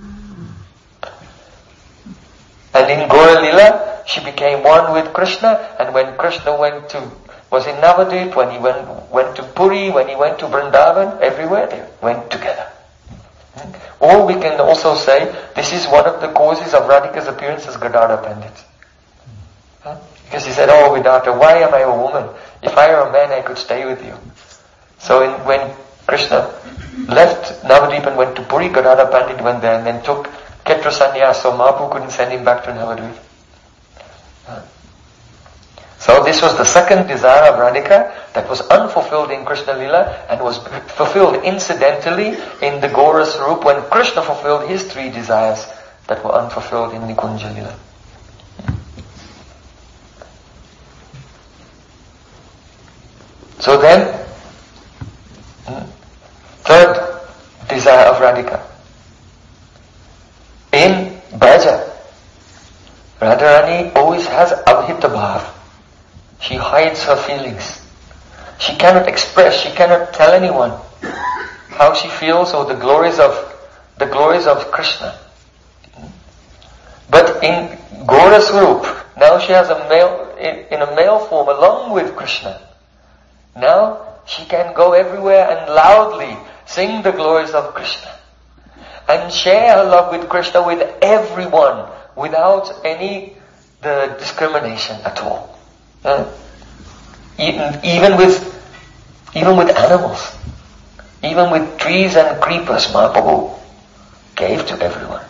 And in Gaura Lila, she became one with Krishna, and when Krishna was in Navadvip, when he went to Puri, when he went to Vrindavan, everywhere they went together. Or we can also say, this is one of the causes of Radhika's appearance as Gadadhar Pandit. Because he said, "Oh, Vidata, why am I a woman? If I were a man, I could stay with you." So when Krishna left Navadvip and went to Puri, Gadadhar Pandit went there and then took Ketra Sannyas, so Mahaprabhu couldn't send him back to Navadvip. So this was the second desire of Radhika that was unfulfilled in Krishna Lila and was fulfilled incidentally in the Gaura Swarup when Krishna fulfilled his three desires that were unfulfilled in Nikunja Lila. So then, third desire of Radhika. In Braja, Radharani always has Avhita Bhav. She hides her feelings. She cannot express, she cannot tell anyone how she feels or the glories of Krishna. But in Gaura Swarup, now she has in a male form along with Krishna. Now she can go everywhere and loudly sing the glories of Krishna and share her love with Krishna with everyone without any discrimination at all. Even with animals, even with trees and creepers, Mahaprabhu gave to everyone.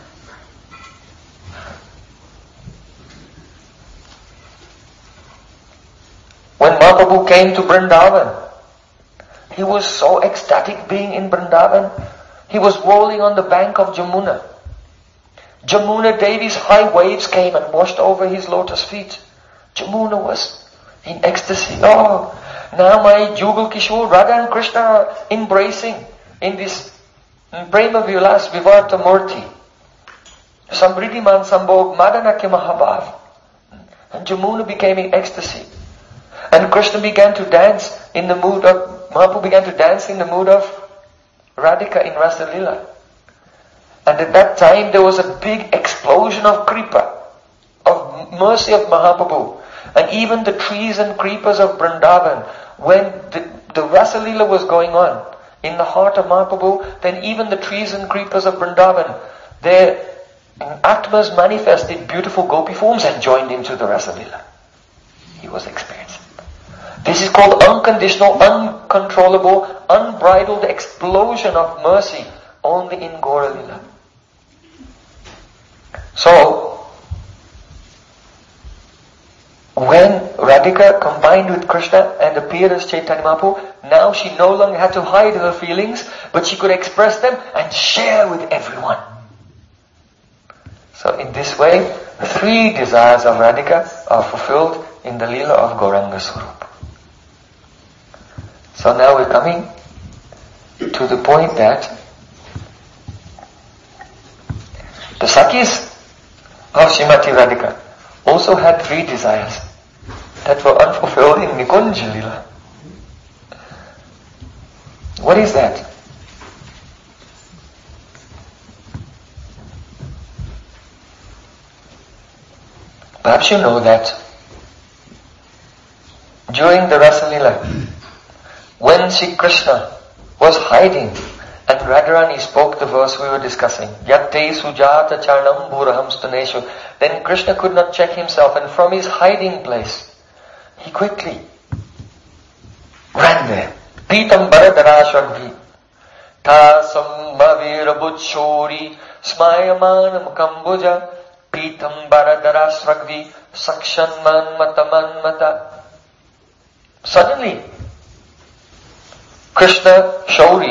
When Mahaprabhu came to Vrindavan, he was so ecstatic being in Vrindavan. He was rolling on the bank of Jamuna. Jamuna Devi's high waves came and washed over his lotus feet. Jamuna was in ecstasy. Oh, now my Jugal Kishore, Radha and Krishna are embracing in this Prema Vilas Vivarta Murti. Samriddhiman Sambhog Madanakya Mahabhav. And Jamuna became in ecstasy. And Krishna began to dance in the mood of, Mahaprabhu began to dance in the mood of Radhika in Rasa Lila. And at that time there was a big explosion of kripa, of mercy of Mahaprabhu. And even the trees and creepers of Vrindavan, when the Rasa Lila was going on in the heart of Mahaprabhu, then even the trees and creepers of Vrindavan, their Atmas manifested beautiful gopi forms and joined into the Rasa Lila. He was experiencing. This is called unconditional, uncontrollable, unbridled explosion of mercy only in Gaura Lila. So, when Radhika combined with Krishna and appeared as Chaitanya Mahaprabhu, now she no longer had to hide her feelings, but she could express them and share with everyone. So in this way, the three desires of Radhika are fulfilled in the Leela of Gauranga Swarup. So now we're coming to the point that the Sakhis of Srimati Radhika also had three desires that were unfulfilled in Nikunja Lila. What is that? Perhaps you know that during the Rasa Lila, when Sri Krishna was hiding and Radharani spoke the verse we were discussing, Yatte sujata charnam bhuraham staneshu, then Krishna could not check himself, and from his hiding place, he quickly ran there. Pitam baradara shagvi, ta sammavira butchori, smayamanam kambuja, pitam baradara sragvi, sakshanman mataman. Suddenly, Krishna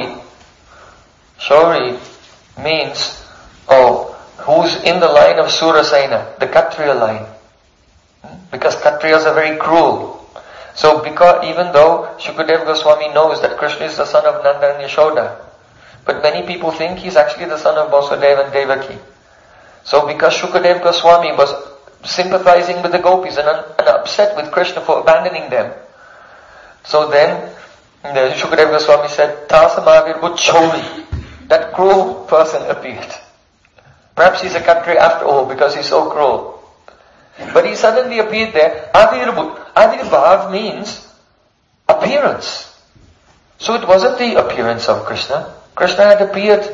Shauri means, who's in the line of Surasena, the Kshatriya line. Because Kshatriyas are very cruel. So even though Shukadeva Goswami knows that Krishna is the son of Nanda and Yashoda, but many people think he's actually the son of Vasudeva and Devaki. So because Shukadeva Goswami was sympathizing with the gopis and upset with Krishna for abandoning them, so then Shukadeva Goswami said, Tasamavir Butchori, that cruel person appeared. Perhaps he's a Kshatriya after all because he's so cruel. But he suddenly appeared there. Avirbhav means appearance. So it wasn't the appearance of Krishna. Krishna had appeared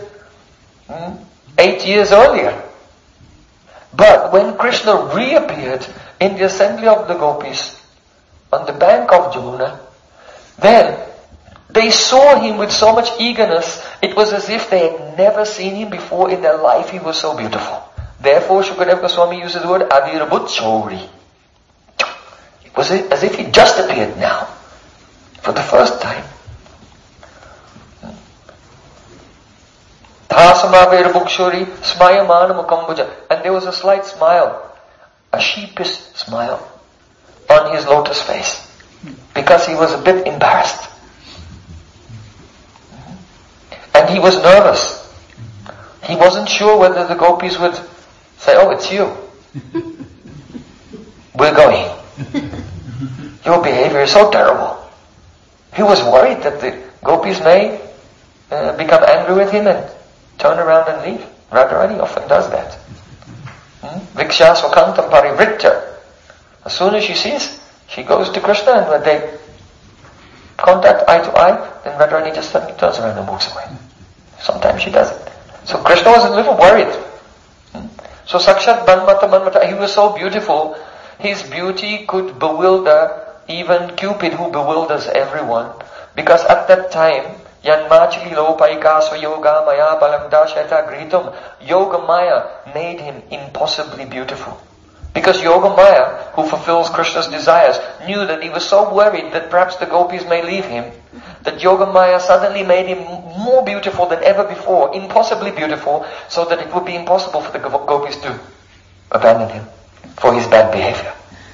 8 years earlier. But when Krishna reappeared, in the assembly of the gopis on the bank of Jamuna, then they saw him with so much eagerness, it was as if they had never seen him before in their life. He was so beautiful. Therefore, Shukadeva Goswami uses the word Avirbhut Chauri. It was as if he just appeared now, for the first time. Thasamavirbhukshuri Smayamana Mukambuja. And there was a slight smile, a sheepish smile on his lotus face, because he was a bit embarrassed. And he was nervous. He wasn't sure whether the gopis would say, "Oh, it's you. We're going. Your behavior is so terrible." He was worried that the gopis may become angry with him and turn around and leave. Radharani often does that. Viksha Swakantam Parivritta. As soon as she sees, she goes to Krishna, and when they contact eye to eye, then Radharani just suddenly turns around and moves away. Sometimes she does it. So Krishna was a little worried. So Sakshat Manmata, he was so beautiful, his beauty could bewilder even Cupid, who bewilders everyone. Because at that time, Yanmachili Lopaika Swayoga Maya Balamda Sheta Gritum, Yoga Maya made him impossibly beautiful. Because Yoga Maya, who fulfills Krishna's desires, knew that he was so worried that perhaps the gopis may leave him, that Yoga Maya suddenly made him more beautiful than ever before, impossibly beautiful, so that it would be impossible for the gopis to abandon him for his bad behavior.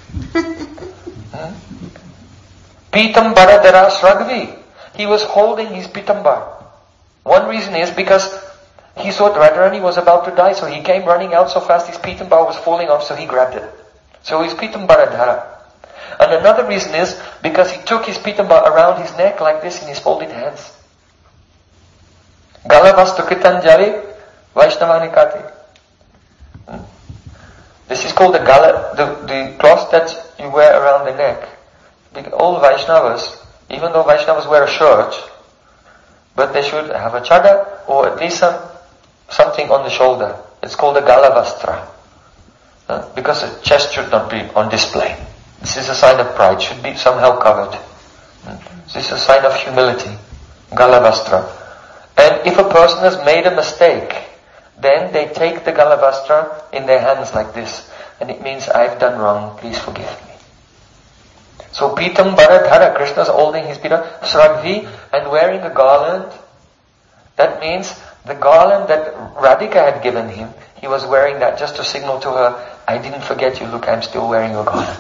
Pitambara Sragvi. He was holding his pitambar. One reason is because he thought Radharani was about to die, so he came running out so fast his pitambar was falling off, so he grabbed it. So his pitambara dhara. And another reason is because he took his pitambar around his neck like this in his folded hands. Galavastu Kritanjali Vaishnavani Kati. This is called the cloth that you wear around the neck. All Vaishnavas, even though Vaishnavas wear a shirt, but they should have a chadar or at least something on the shoulder. It's called a galavastra. Because the chest should not be on display. This is a sign of pride, should be somehow covered. This is a sign of humility. Galavastra. And if a person has made a mistake, then they take the galavastra in their hands like this. And it means, I've done wrong, please forgive me. So Pitambara Dhara, Krishna's holding his Pitambara, Sragvi, and wearing a garland. That means the garland that Radhika had given him, he was wearing that just to signal to her, I didn't forget you, look, I'm still wearing your garland.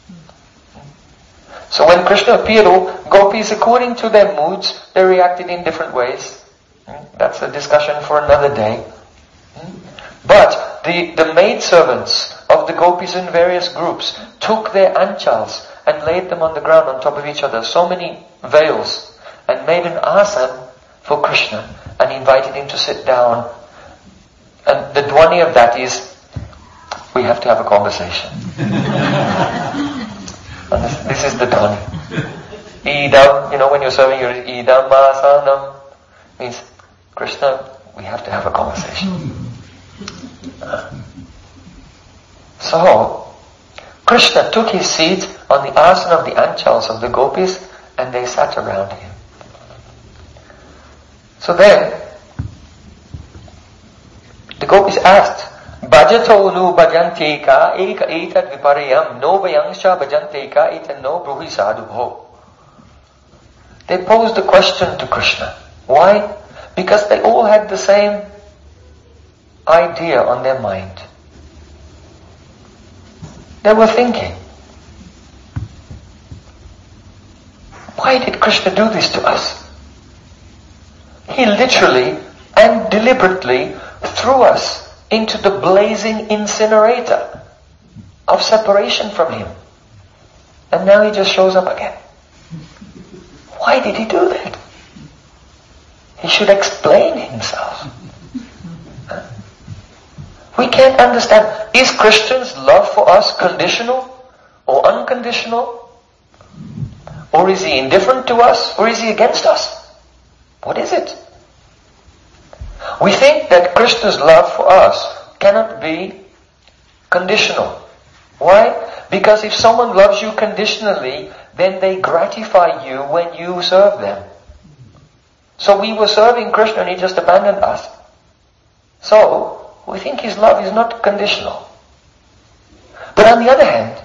So when Krishna appeared, gopis, according to their moods, they reacted in different ways. That's a discussion for another day. But the maidservants of the gopis in various groups took their anchals and laid them on the ground on top of each other, so many veils, and made an asan for Krishna and invited him to sit down. And the dhwani of that is, we have to have a conversation. This is the dhwani. Idam, when you're serving your idam asanam, means, Krishna, we have to have a conversation. So, Krishna took his seat on the asana of the anchals of the gopis, and they sat around him. So then, the gopis asked, Bhajato nu bhajanteka eka etat viparayam no vayangsha bhajanteka etan no bruhi sadhubho. They posed a question to Krishna. Why? Because they all had the same idea on their mind. They were thinking, why did Krishna do this to us? He literally and deliberately threw us into the blazing incinerator of separation from him. And now he just shows up again. Why did he do that? He should explain himself. We can't understand. Is Krishna's love for us conditional or unconditional? Or is he indifferent to us? Or is he against us? What is it? We think that Krishna's love for us cannot be conditional. Why? Because if someone loves you conditionally, then they gratify you when you serve them. So we were serving Krishna and he just abandoned us. So, we think his love is not conditional. But on the other hand,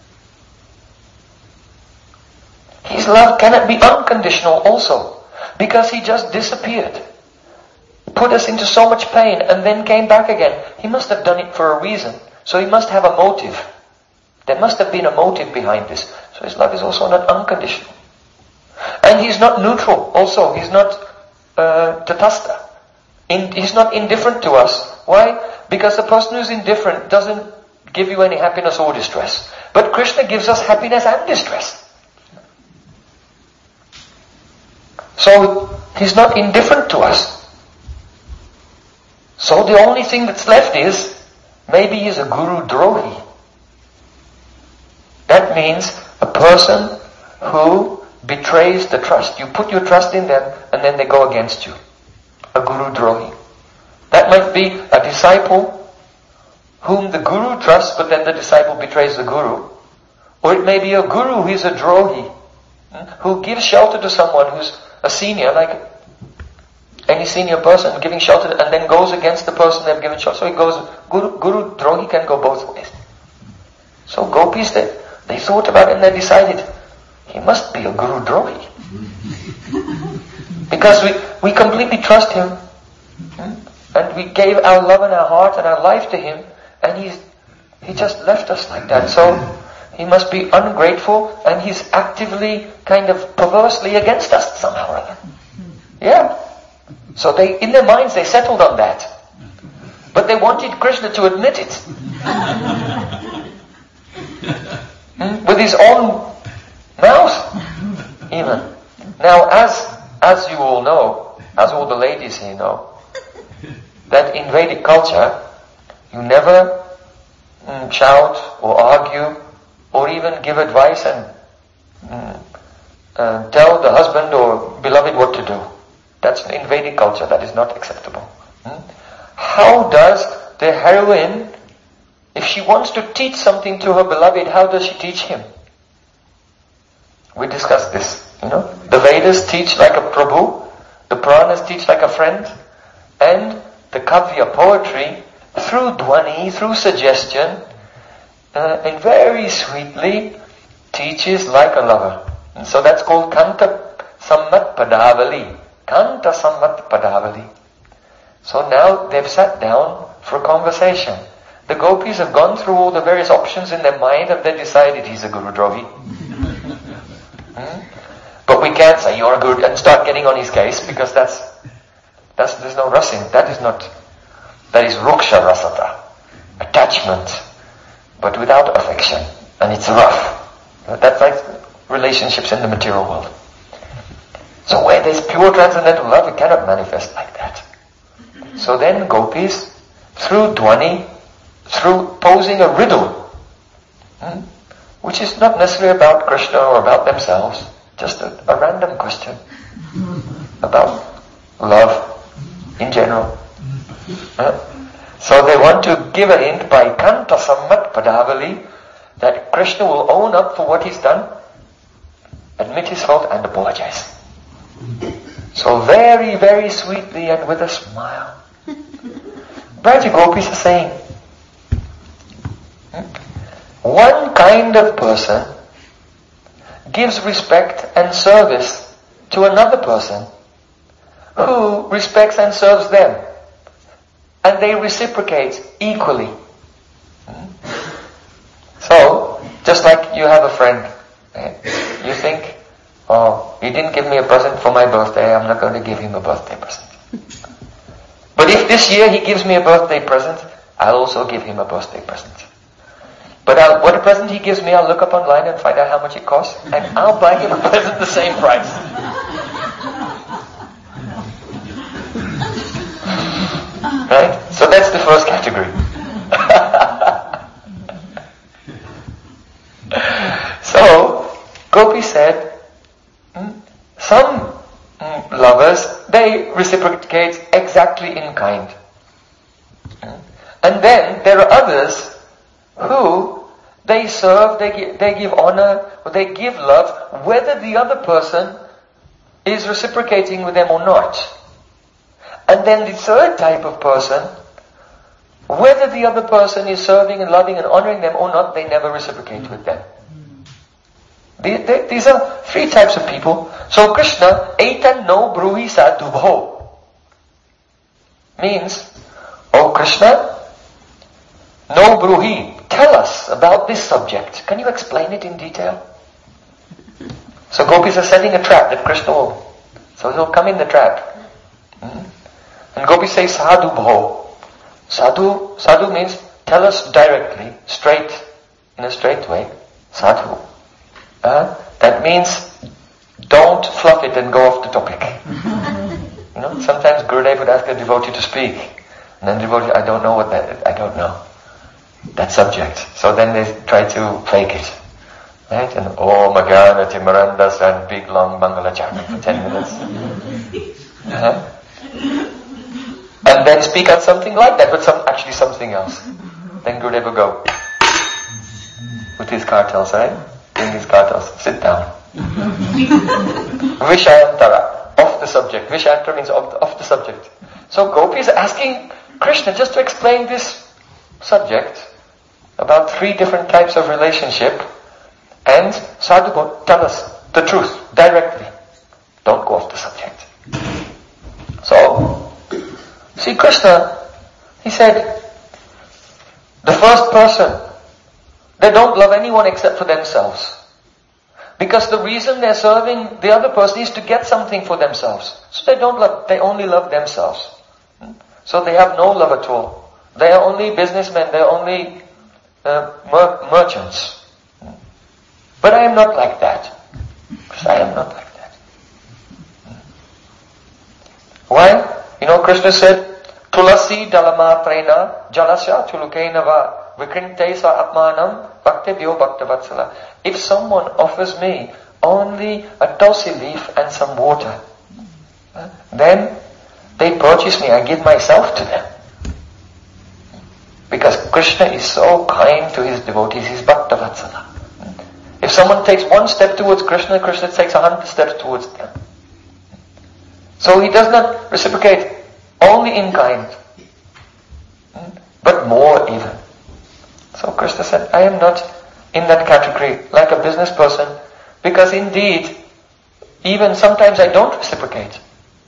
his love cannot be unconditional also. Because he just disappeared. Put us into so much pain and then came back again. He must have done it for a reason. So he must have a motive. There must have been a motive behind this. So his love is also not unconditional. And he's not neutral also. He's not tatastha. He's not indifferent to us. Why? Because the person who's indifferent doesn't give you any happiness or distress. But Krishna gives us happiness and distress. So he's not indifferent to us. So the only thing that's left is, maybe he's a guru drohi. That means a person who betrays the trust. You put your trust in them and then they go against you. A guru drohi. That might be a disciple whom the guru trusts, but then the disciple betrays the guru. Or it may be a guru who is a drohi, who gives shelter to someone who's a senior, like any senior person giving shelter, and then goes against the person they've given shelter. So it goes, guru drohi can go both ways. So gopis, they thought about it and they decided, he must be a guru drohi. Because we completely trust him, and we gave our love and our heart and our life to him, and he just left us like that. So he must be ungrateful, and he's actively, kind of perversely against us somehow or other. Yeah. So in their minds they settled on that. But they wanted Krishna to admit it. With his own mouth, even. Now, as you all know, as all the ladies here know, that in Vedic culture, you never shout or argue or even give advice and tell the husband or beloved what to do. That's in Vedic culture, that is not acceptable. How does the heroine, if she wants to teach something to her beloved, how does she teach him? We discussed this, The Vedas teach like a Prabhu, the Puranas teach like a friend, and the Kavya poetry, through Dwani, through suggestion, and very sweetly teaches like a lover. And so that's called Kanta Sammat Padavali. Kanta Sammat Padavali. So now they've sat down for a conversation. The gopis have gone through all the various options in their mind and they decided he's a guru drohi. But we can't say you're a guru and start getting on his case, because there's no rasin. That is ruksha rasata. Attachment. But without affection. And it's rough. That's like relationships in the material world. So where there's pure transcendental love, it cannot manifest like that. So then gopis, through Dwani, through posing a riddle, which is not necessarily about Krishna or about themselves, just a random question about love in general. So they want to give a hint by Kanta Sammat Padavali that Krishna will own up for what he's done, admit his fault and apologize. So very, very sweetly and with a smile, Braja Gopis are saying, one kind of person gives respect and service to another person who respects and serves them. And they reciprocate equally. So, just like you have a friend, you think, oh, he didn't give me a present for my birthday, I'm not going to give him a birthday present. But if this year he gives me a birthday present, I'll also give him a birthday present. But what a present he gives me, I'll look up online and find out how much it costs, and I'll buy him a present the same price. Right? So that's the first category. So, Gopi said, some lovers, they reciprocate exactly in kind. And then there are others who They serve, they give honor, or they give love, whether the other person is reciprocating with them or not. And then the third type of person, whether the other person is serving and loving and honoring them or not, they never reciprocate with them. These are three types of people. So Krishna, Etan no bruhi sadubho, means, oh Krishna, no bruhi, tell us about this subject. Can you explain it in detail? So gopis are setting a trap that Krishna will, so he'll come in the trap. And gopis say sadhu bho. Sadhu means tell us directly, straight, in a straight way. Sadhu. That means don't fluff it and go off the topic. Sometimes Gurudev would ask a devotee to speak, and then devotee, I don't know that subject. So then they try to fake it. Right? And Magana Timarandas and big long Mangala Charna for 10 minutes. And then speak out something like that, but actually something else. Then Gurudev will go with his cartels, right? In his cartels, sit down. Vishayantara, off the subject. Vishayantara means off the subject. So Gopi is asking Krishna just to explain this subject about three different types of relationship. And Sadhu, tell us the truth directly. Don't go off the subject. So, see Krishna, he said, the first person, they don't love anyone except for themselves. Because the reason they're serving the other person is to get something for themselves. So they only love themselves. So they have no love at all. They are only businessmen, they are only merchants. But I am not like that. Because I am not like that. Why? Krishna said, Tulasi dalama prena jalasya chulukena va vikrinte sa apmanam bhaktebhyo bhaktavatsala. If someone offers me only a tulsi leaf and some water, then they purchase me, I give myself to them. Because Krishna is so kind to his devotees, he's bhaktavatsala. If someone takes one step towards Krishna, Krishna takes 100 steps towards them. So he does not reciprocate only in kind, but more even. So Krishna said, I am not in that category like a business person, because indeed, even sometimes I don't reciprocate.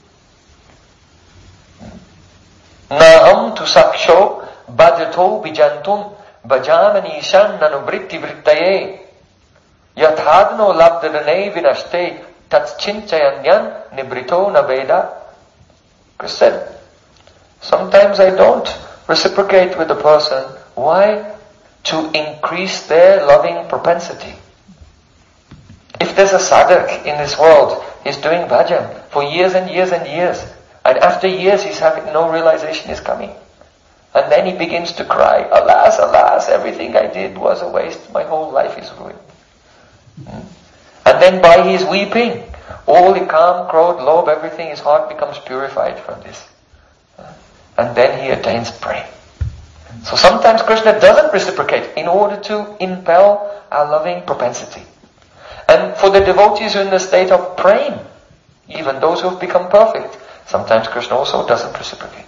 Naham tu saksho bhajato bijantum bhajamani shan nanubritti vrittaye yathadno labdadane vinashte tatschinchayanyan nibrito nabeda. Krishna said, sometimes I don't reciprocate with the person. Why? To increase their loving propensity. If there's a sadhak in this world, he's doing bhajan for years and years and years, and after years he's having no realization is coming. And then he begins to cry, alas, alas, everything I did was a waste, my whole life is ruined. And then by his weeping, all the calm, krodh, lobh, everything, his heart becomes purified from this. And then he attains prema. So sometimes Krishna doesn't reciprocate in order to impel our loving propensity. And for the devotees who are in the state of prema, even those who have become perfect, sometimes Krishna also doesn't reciprocate.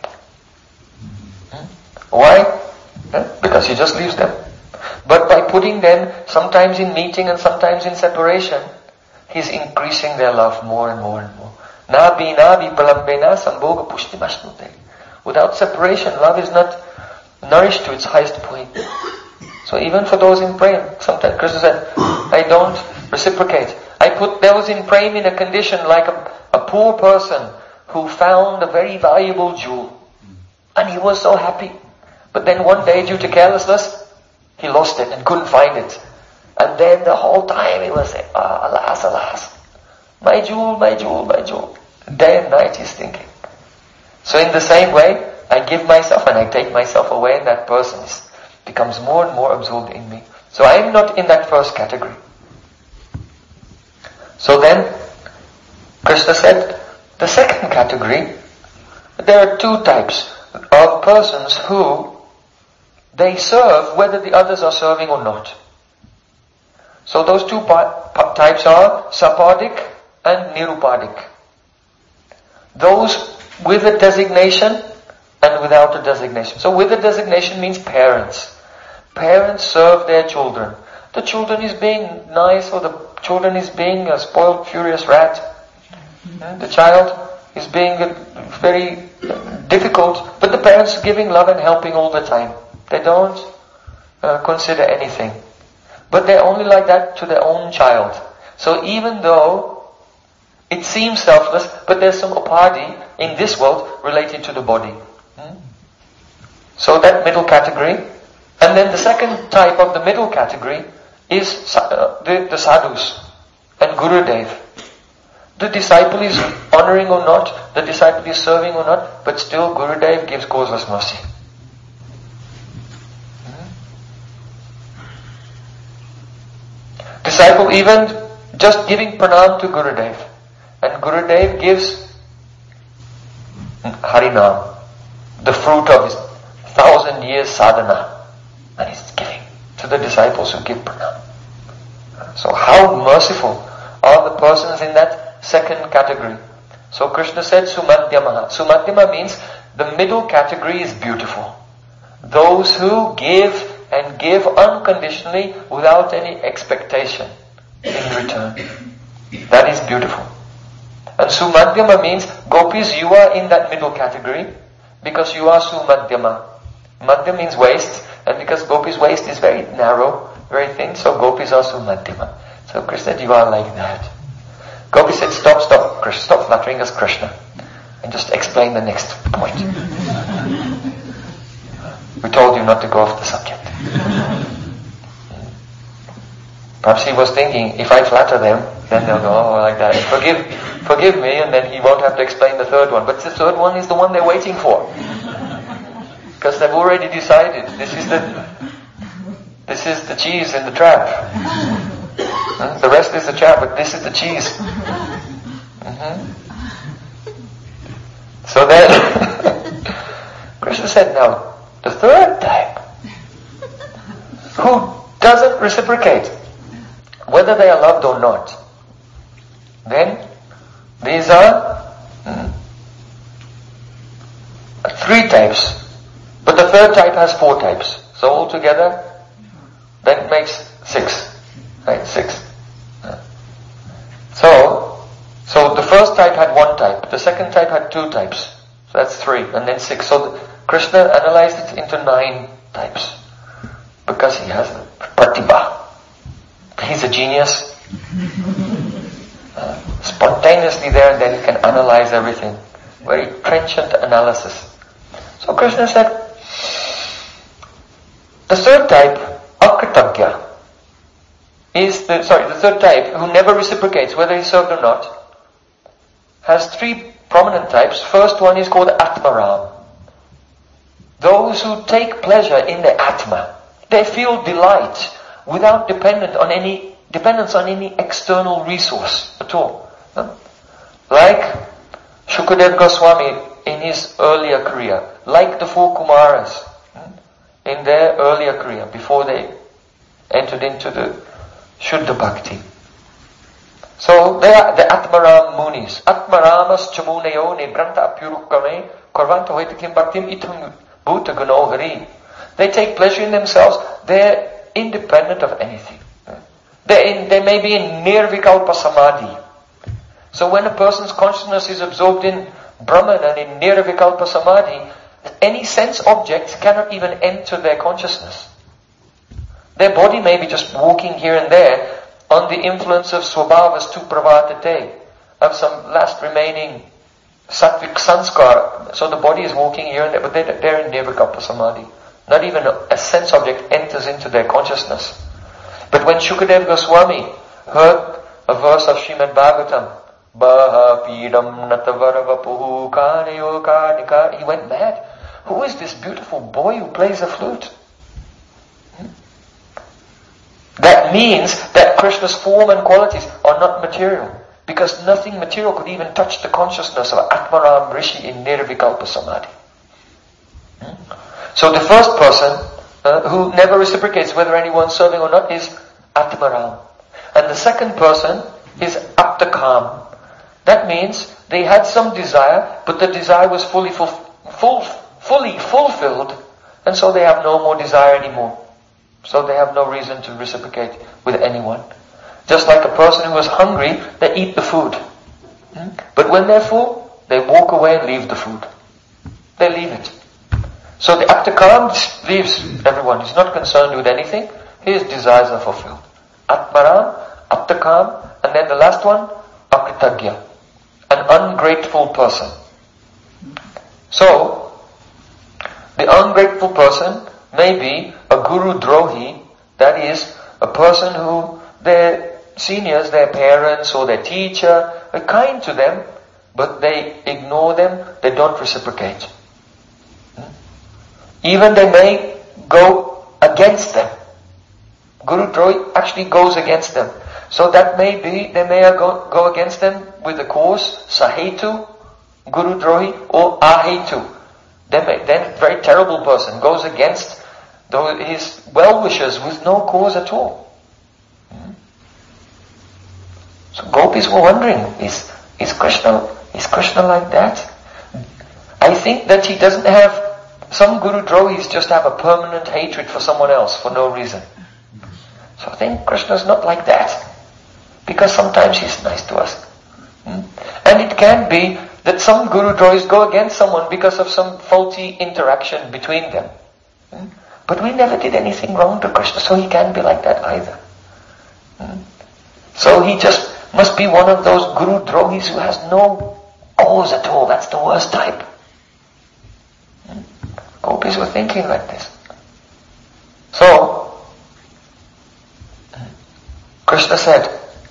Why? Because he just leaves them. But by putting them sometimes in meeting and sometimes in separation, he's increasing their love more and more and more. Na bina vipalambena sambhoga pushtimasnute. Without separation, love is not nourished to its highest point. So even for those in prema, sometimes Krishna said, I don't reciprocate. I put those in prema in a condition like a poor person who found a very valuable jewel. And he was so happy. But then one day, due to carelessness, he lost it and couldn't find it. And then the whole time he was saying, alas, alas, my jewel, my jewel, my jewel. Day and night he's thinking. So in the same way, I give myself and I take myself away, and that person becomes more and more absorbed in me. So I am not in that first category. So then, Krishna said, the second category, there are two types of persons who they serve whether the others are serving or not. So those two types are Sapadic and Nirupadic. Those with a designation and without a designation. So with a designation means parents. Parents serve their children. The children is being nice, or the children is being a spoiled, furious rat. The child is being very difficult, but the parents are giving love and helping all the time. They don't consider anything. But they're only like that to their own child. So even though it seems selfless, but there's some upadhi in this world related to the body. So that middle category. And then the second type of the middle category is the sadhus and Gurudev. The disciple is honoring or not, the disciple is serving or not, but still Gurudev gives causeless mercy. Disciple even just giving pranam to Gurudev, and Gurudev gives Harinam, the fruit of his 1,000 years sadhana, and he's giving to the disciples who give pranam. So how merciful are the persons in that second category. So Krishna said Sumadhyamaha. Sumadhyama means the middle category is beautiful. Those who give and give unconditionally without any expectation in return. That is beautiful. And Sumadhyama means, gopis, you are in that middle category because you are Sumadhyama. Madhya means waist, and because gopis' waist is very narrow, very thin, so gopis are Sumadhyama. So Krishna said, you are like that. Gopi said, stop, Krishna, stop flattering us, Krishna, and just explain the next point. We told you not to go off the subject. Perhaps he was thinking, if I flatter them, then they'll go, oh, like that. Forgive me, and then he won't have to explain the third one. But the third one is the one they're waiting for. Because they've already decided, this is the cheese in the trap. The rest is the trap, but this is the cheese. So then, Krishna said, now, the third type, who doesn't reciprocate, whether they are loved or not, then these are three types. But the third type has four types. So altogether, that makes six. Right, six. So the first type had one type. The second type had two types. So that's three. And then six. So Krishna analyzed it into 9 types. Because he has pratibha. He's a genius. Spontaneously there, and then he can analyze everything. Very trenchant analysis. So Krishna said, the third type, akritagya, is the third type, who never reciprocates, whether he's served or not, has 3 prominent types. First one is called Atmaram. Those who take pleasure in the Atma. They feel delight without dependence on any external resource at all. Like Shukadev Goswami in his earlier career, like the 4 Kumaras in their earlier career, before they entered into the Shuddha Bhakti. So they are the Atmaram Munis. Atmaramas chamunayo ne branta apurukame korvanta hoitakim bhaktim itam bhuta gunohari. They take pleasure in themselves. They're independent of anything. They may be in nirvikalpa samadhi. So when a person's consciousness is absorbed in Brahman and in nirvikalpa samadhi, any sense objects cannot even enter their consciousness. Their body may be just walking here and there on the influence of swabhavas tu pravartate, of some last remaining sattvic sanskar. So the body is walking here and there, but they're in nirvikalpa samadhi. Not even a sense object enters into their consciousness. But when Shukadev Goswami heard a verse of Srimad Bhagavatam, Baha Pidam Natavaravapuhu Kanayo Karnika, he went mad. Who is this beautiful boy who plays the flute? That means that Krishna's form and qualities are not material, because nothing material could even touch the consciousness of Atmaram Rishi in Nirvikalpa Samadhi. So the first person who never reciprocates whether anyone's serving or not is Atmaram. And the second person is aptakam. That means they had some desire, but the desire was fully fulfilled, and so they have no more desire anymore. So they have no reason to reciprocate with anyone. Just like a person who is hungry, they eat the food. But when they're full, they walk away and leave the food. They leave it. So the aptakam leaves everyone. He's not concerned with anything. His desires are fulfilled. Atmaram, aptakam, and then the last one, akritagya. An ungrateful person. So, the ungrateful person may be a guru drohi, that is, a person who their seniors, their parents or their teacher are kind to them, but they ignore them, they don't reciprocate. Even they may go against them. Guru drohi actually goes against them. So that may be, they may go against them with the cause, sahetu, guru drohi, or ahetu. Then very terrible person goes against his well-wishers with no cause at all. So gopis were wondering, is Krishna like that? I think that he doesn't have, some guru drohis just have a permanent hatred for someone else for no reason. So I think Krishna's not like that, because sometimes he's nice to us. And it can be that some guru drohis go against someone because of some faulty interaction between them. But we never did anything wrong to Krishna, so he can't be like that either. So he just must be one of those guru drohis who has no cause at all. That's the worst type. Gopis were thinking like this. So, Krishna said,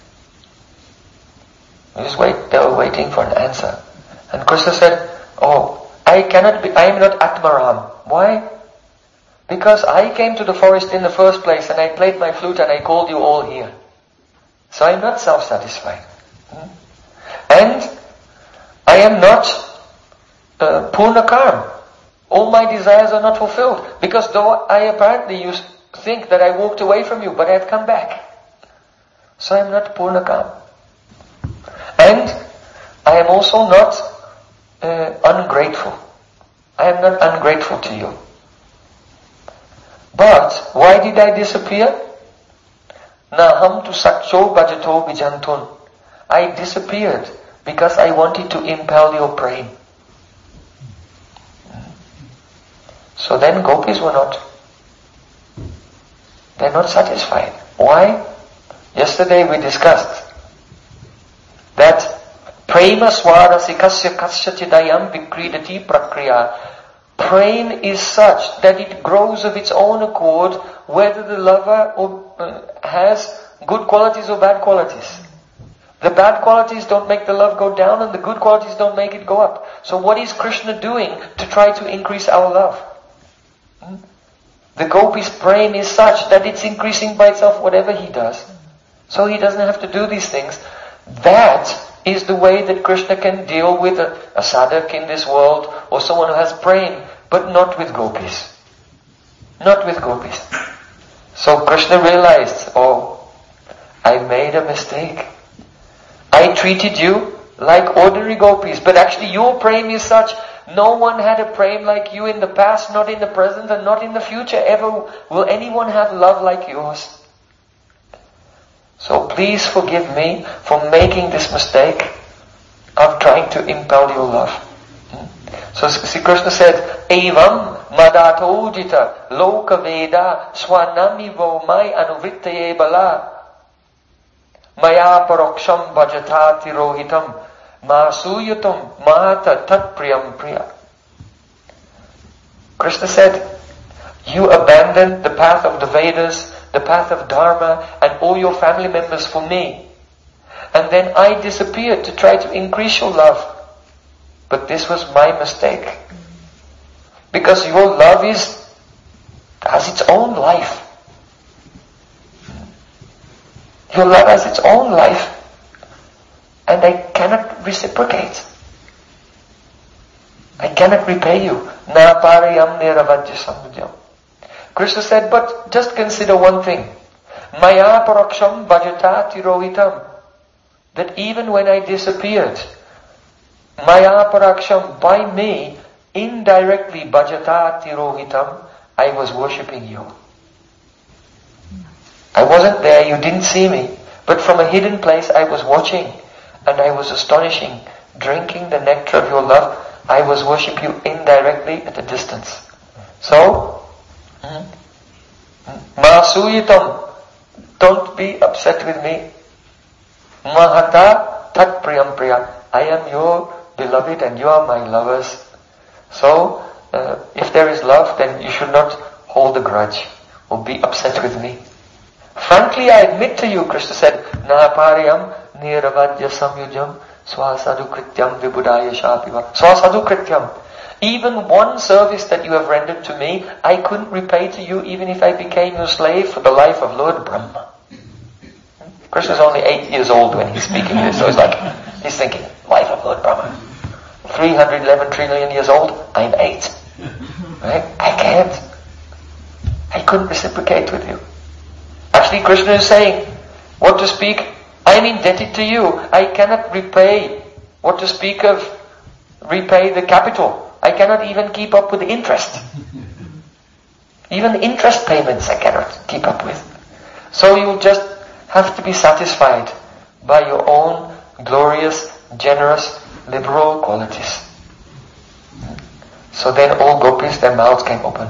they were waiting for an answer. And Krishna said, I am not Atmaram. Why? Because I came to the forest in the first place and I played my flute and I called you all here. So I am not self-satisfied. And I am not Purnakam. All my desires are not fulfilled. Because though I apparently you think that I walked away from you, but I have come back. So I am not Purnakam. And I am also not ungrateful. I am not ungrateful to you. But why did I disappear? Naham tu sakcho bhajato bijantun. I disappeared because I wanted to impel your praying. So then gopis were they're not satisfied. Why? Yesterday we discussed that prema swarasi kasya kasyachidayam vikridati prakriya. Prema is such that it grows of its own accord whether the lover has good qualities or bad qualities. The bad qualities don't make the love go down and the good qualities don't make it go up. So what is Krishna doing to try to increase our love? The gopis' prema is such that it's increasing by itself whatever he does. So he doesn't have to do these things. That is the way that Krishna can deal with a sadhak in this world or someone who has prema, but not with gopis. Not with gopis. So Krishna realized, I made a mistake. I treated you like ordinary gopis, but actually your prema is such, no one had a prema like you in the past, not in the present, and not in the future. Ever will anyone have love like yours. So please forgive me for making this mistake of trying to impel your love. So Sri Krishna said, Evam madato jita loka veda swanamivo mai anuvrittaye bala maya paroksham bhajatati rohitam masuyatam mata tatpriyam priya. Krishna said, you abandoned the path of the Vedas, the path of Dharma, and all your family members for me. And then I disappeared to try to increase your love. But this was my mistake. Because your love has its own life. Your love has its own life. And I cannot reciprocate. I cannot repay you. Na parayam niravajya samudhyam. Krishna said, but just consider one thing. Maya paraksham bhajata tirohitam. That even when I disappeared, Maya paraksham, by me, indirectly bhajata tirohitam, I was worshipping you. I wasn't there, you didn't see me, but from a hidden place I was watching, and I was astonishing, drinking the nectar of your love. I was worshipping you indirectly at a distance. So, masuyitam, don't be upset with me. Mahata tat priyam priya. I am your beloved and you are my lovers. So, if there is love, then you should not hold a grudge or be upset with me. Frankly, I admit to you, Krishna said, Na pariyam niravadya samyujam swasadukrityam vibudaya shapiva. Swasadukrityam. Even one service that you have rendered to me, I couldn't repay to you even if I became your slave for the life of Lord Brahma. Krishna is only 8 years old when he's speaking this, so he's thinking, life of Lord Brahma. 311 trillion years old, I'm 8. Right? I couldn't reciprocate with you. Actually, Krishna is saying, what to speak, I'm indebted to you. I cannot repay, what to speak of repay the capital. I cannot even keep up with the interest. Even the interest payments I cannot keep up with. So you just have to be satisfied by your own glorious, generous, liberal qualities. So then all gopis, their mouths came open.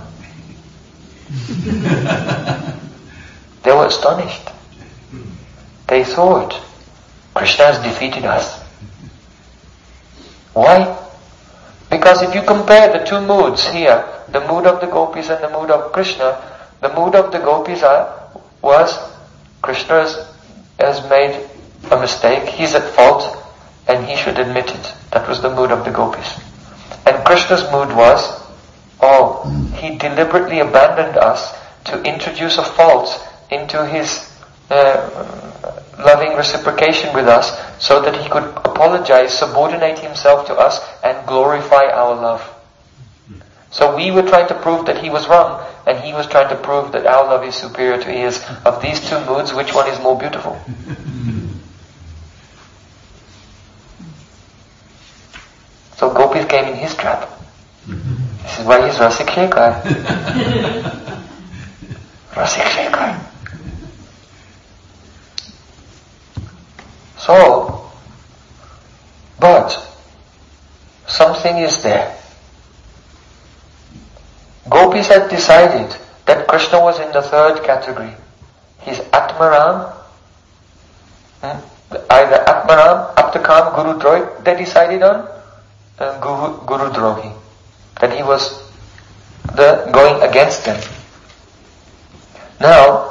They were astonished. They thought, Krishna has defeated us. Why? Because if you compare the two moods here, the mood of the gopis and the mood of Krishna, the mood of the gopis was Krishna has made a mistake, he's at fault, and he should admit it. That was the mood of the gopis. And Krishna's mood was, he deliberately abandoned us to introduce a fault into his loving reciprocation with us so that he could apologize, subordinate himself to us and glorify our love. So we were trying to prove that he was wrong and he was trying to prove that our love is superior to his. Of these two moods, which one is more beautiful? So gopis came in his trap. This is why he's Rasik Shekhar. Rasik Shekhar. So, but something is there. Gopis had decided that Krishna was in the third category. He's Atmaram, either Atmaram, Aptakam, Guru Drohi. They decided on Guru Drohi, that he was going against them. Now,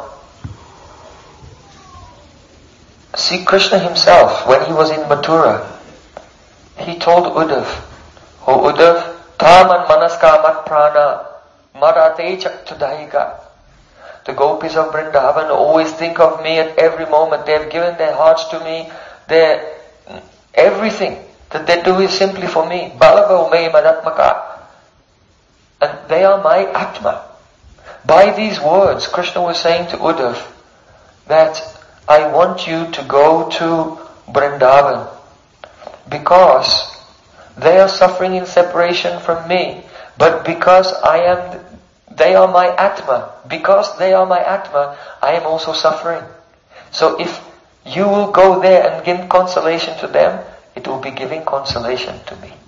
see, Krishna himself, when he was in Mathura, he told Uddhav, "O Uddhav, Taman Manaska Mat Prana Marate Chaktudahika." The gopis of Vrindavan always think of me at every moment. They have given their hearts to me. Everything that they do is simply for me. Balava Ume Manatmaka. And they are my Atma. By these words, Krishna was saying to Uddhav that I want you to go to Vrindavan because they are suffering in separation from me. But because they are my Atma. Because they are my Atma, I am also suffering. So if you will go there and give consolation to them, it will be giving consolation to me.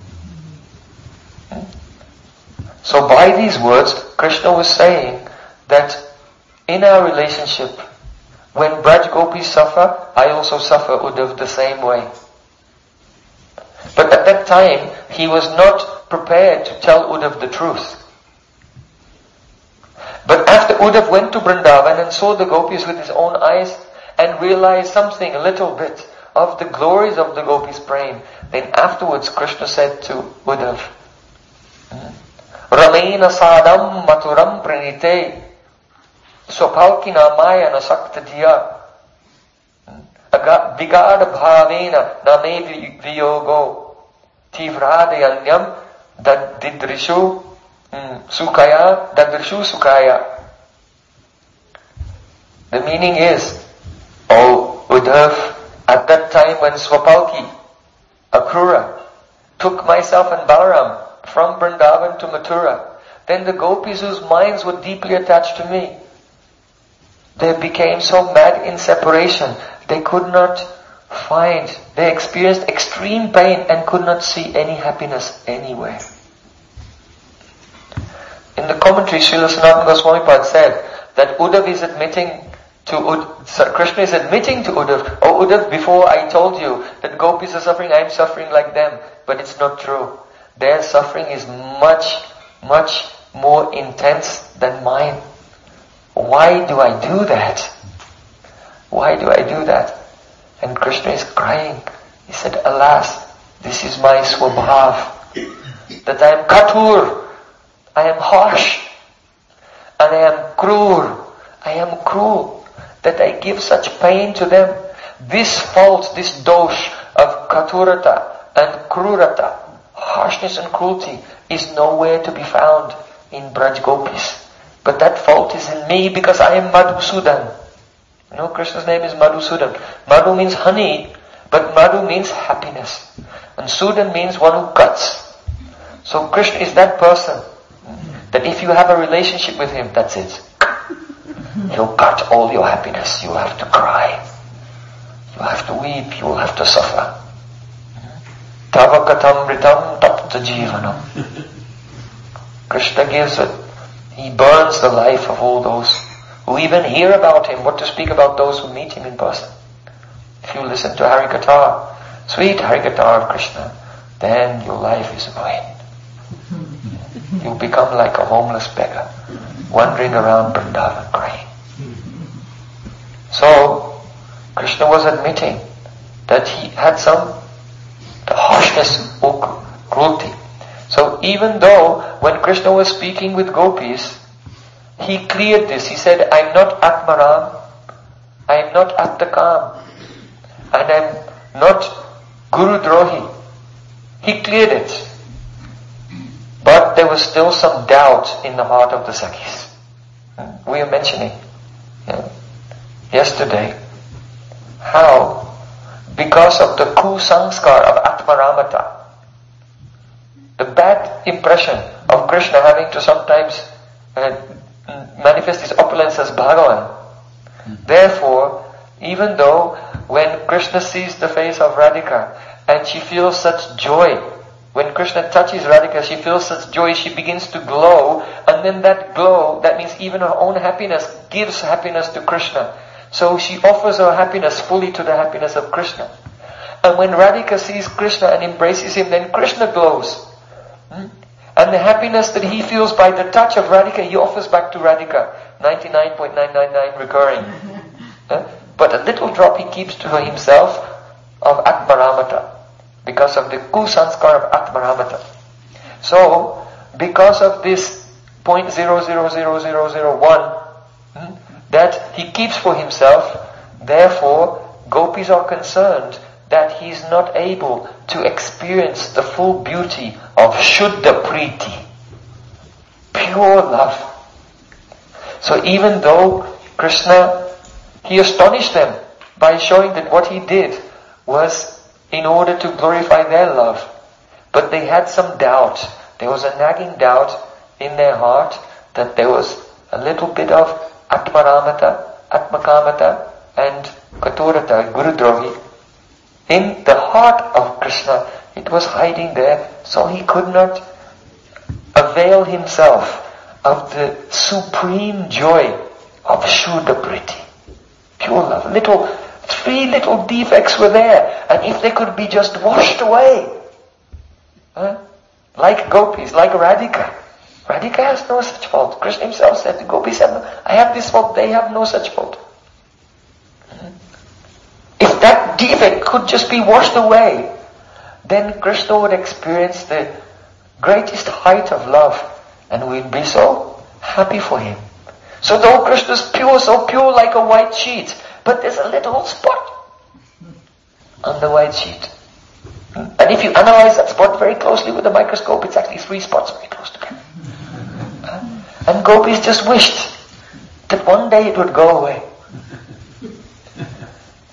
So by these words, Krishna was saying that in our relationship, when Braj Gopis suffer, I also suffer, Uddhav, the same way. But at that time, he was not prepared to tell Uddhav the truth. But after Uddhav went to Vrindavan and saw the gopis with his own eyes and realized something, a little bit, of the glories of the gopis' praying, then afterwards Krishna said to Uddhav, Ramena sadam maturam pranite swapalkina maya nasakta diya vigada bhavena name viyogo tivradayanyam dadidrishu sukaya. The meaning is, O Uddhav, at that time when Swapalki, Akrura, took myself and Balaram from Vrindavan to Mathura, then the gopis whose minds were deeply attached to me, they became so mad in separation, they could not find, they experienced extreme pain and could not see any happiness anywhere. In the commentary, Srila Sanatana Goswami Pad said that Uddhav is admitting to Krishna is admitting to Uddhav, "Oh Uddhav, before I told you that gopis are suffering, I am suffering like them." But it's not true. Their suffering is much, much more intense than mine. Why do I do that? Why do I do that? And Krishna is crying. He said, "Alas, this is my swabhav, that I am katur, I am harsh, and I am cruel, that I give such pain to them. This fault, this dosh of katurata and krurata, harshness and cruelty, is nowhere to be found in Braj Gopis. But that fault is in me because I am Madhusudan." You know, Krishna's name is Madhusudan. Madhu means honey, but Madhu means happiness. And Sudan means one who cuts. So Krishna is that person that if you have a relationship with him, that's it. He'll cut all your happiness. You'll have to cry. You'll have to weep. You'll have to suffer. Tava katam ritam tapta jivanam. Krishna gives it. He burns the life of all those who even hear about him. What to speak about those who meet him in person. If you listen to Harikatha, sweet Harikatha of Krishna, then your life is ruined. You become like a homeless beggar, wandering around Vrindavan crying. So, Krishna was admitting that he had some harshness or cruelty. So even though when Krishna was speaking with gopis, he cleared this. He said, "I am not Atmaram, I am not Attakam, and I am not Guru Drohi." He cleared it. But there was still some doubt in the heart of the Sakhis. We are mentioning yesterday how, because of the kusanskar of Atmaramata, the bad impression of Krishna having to sometimes manifest his opulence as Bhagavan. Therefore, even though when Krishna sees the face of Radhika and she feels such joy, when Krishna touches Radhika, she feels such joy, she begins to glow, and then that glow, that means even her own happiness, gives happiness to Krishna. So she offers her happiness fully to the happiness of Krishna. And when Radhika sees Krishna and embraces him, then Krishna glows. And the happiness that he feels by the touch of Radhika, he offers back to Radhika. 99.999 recurring. But a little drop he keeps to himself of Atmaramata, because of the kusanskar of Atmaramata. So, because of this 0.000001 that he keeps for himself, therefore gopis are concerned that he is not able to experience the full beauty of Shuddha Priti, pure love. So even though Krishna, he astonished them by showing that what he did was in order to glorify their love, but they had some doubt. There was a nagging doubt in their heart that there was a little bit of Atmaramata, Atmakamata and Katurata, Gurudrohi. In the heart of Krishna, it was hiding there, so he could not avail himself of the supreme joy of Shuddha Priti, pure love. Three little defects were there, and if they could be just washed away, like gopis, like Radhika. Radhika has no such fault. Krishna himself said to gopis, "I have this fault, they have no such fault." If that defect could just be washed away, then Krishna would experience the greatest height of love, and we'd be so happy for him. So though Krishna's pure, so pure like a white sheet, but there's a little spot on the white sheet. And if you analyze that spot very closely with a microscope, it's actually 3 spots very close together. And gopis just wished that one day it would go away.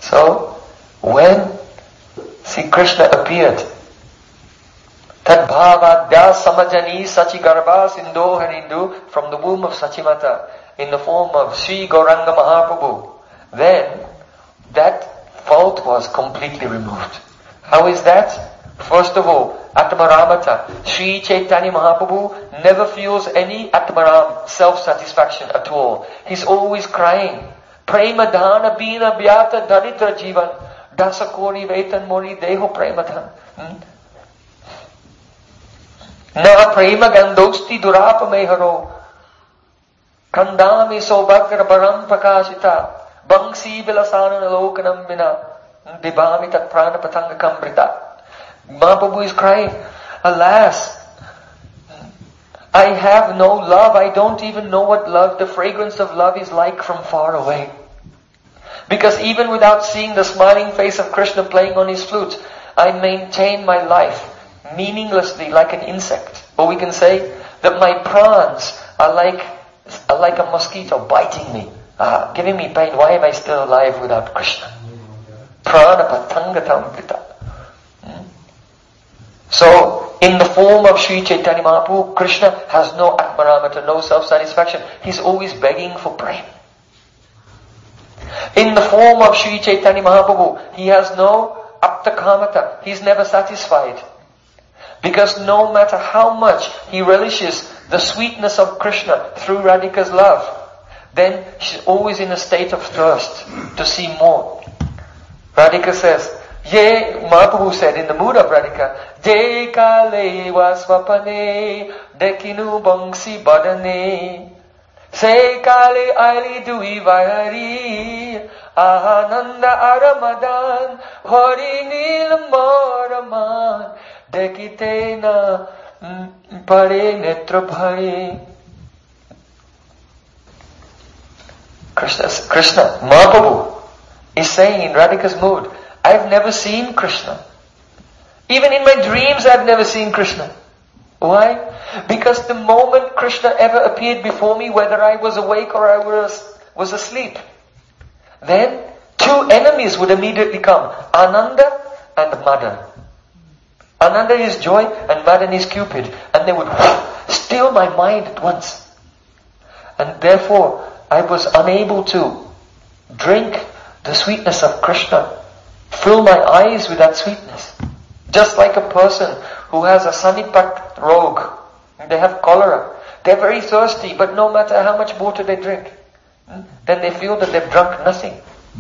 So, when Sri Krishna appeared, Tad bhavadya samajani sachigarbha sindho harindu, from the womb of Sachimata, in the form of Sri Gauranga Mahaprabhu, then that fault was completely removed. How is that? First of all, Atmaramata. Sri Chaitanya Mahaprabhu never feels any Atmaram, self-satisfaction at all. He's always crying. Premadhana bina vyata daritra jivan dasakori vetan mori deho premadhan. Na prema gandosti durapa meharo kandami sobagra baram prakashita bangsi vilasana lokanam vina dibami tat prana patanga kambrita. Mahaprabhu is crying, alas, I have no love. I don't even know what love, the fragrance of love is like from far away. Because even without seeing the smiling face of Krishna playing on his flute, I maintain my life meaninglessly like an insect. Or we can say that my prans are like a mosquito biting me, giving me pain. Why am I still alive without Krishna? Prana patangatam pita. So, in the form of Sri Chaitanya Mahaprabhu, Krishna has no atmaramata, no self-satisfaction. He's always begging for prema. In the form of Sri Chaitanya Mahaprabhu, he has no aptakamata. He's never satisfied. Because no matter how much he relishes the sweetness of Krishna through Radhika's love, then she's always in a state of thirst to see more. Radhika says, Mahaprabhu said in the mood of Radhika, Je kale vasvapane dekinu bangsi badane Se kale aili dui vahari Ahananda aramadan Hari nil maraman Dekitena pare netra bhai. Krishna, Mahaprabhu is saying in Radhika's mood, I've never seen Krishna. Even in my dreams I've never seen Krishna. Why? Because the moment Krishna ever appeared before me, whether I was awake or I was asleep, then two enemies would immediately come. Ananda and Madan. Ananda is joy and Madan is Cupid. And they would steal my mind at once. And therefore I was unable to drink the sweetness of Krishna. Fill my eyes with that sweetness. Just like a person who has a sanipat rog, they have cholera. They're very thirsty, but no matter how much water they drink, then they feel that they've drunk nothing.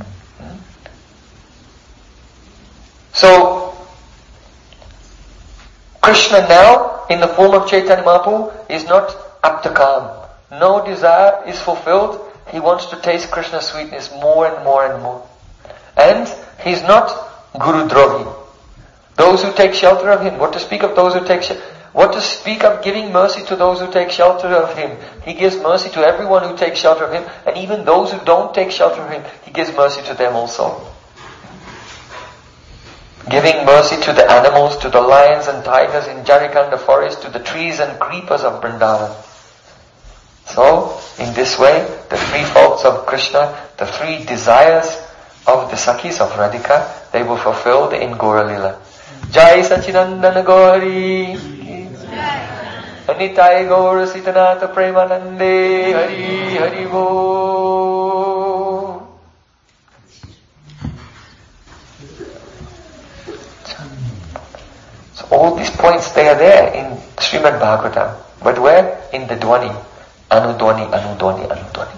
So, Krishna now, in the form of Chaitanya Mahaprabhu, is not aptakam. No desire is fulfilled. He wants to taste Krishna's sweetness more and more and more. And he's not Guru Drohi. Those who take shelter of him, what to speak of those who take shelter? What to speak of giving mercy to those who take shelter of him? He gives mercy to everyone who takes shelter of him, and even those who don't take shelter of him, he gives mercy to them also. Giving mercy to the animals, to the lions and tigers in Jarikanda forest, to the trees and creepers of Vrindavan. So, in this way, the three faults of Krishna, the three desires of the Sakhis of Radhika, they were fulfilled in Gaura Lila. Jai Sachidananda Gauri Anitai Gaura Sitanata Premanande Hari Hari Bo. So all these points, they are there in Srimad Bhagavatam. But where? In the Dwani. Anudwani, Anudwani, Anudwani.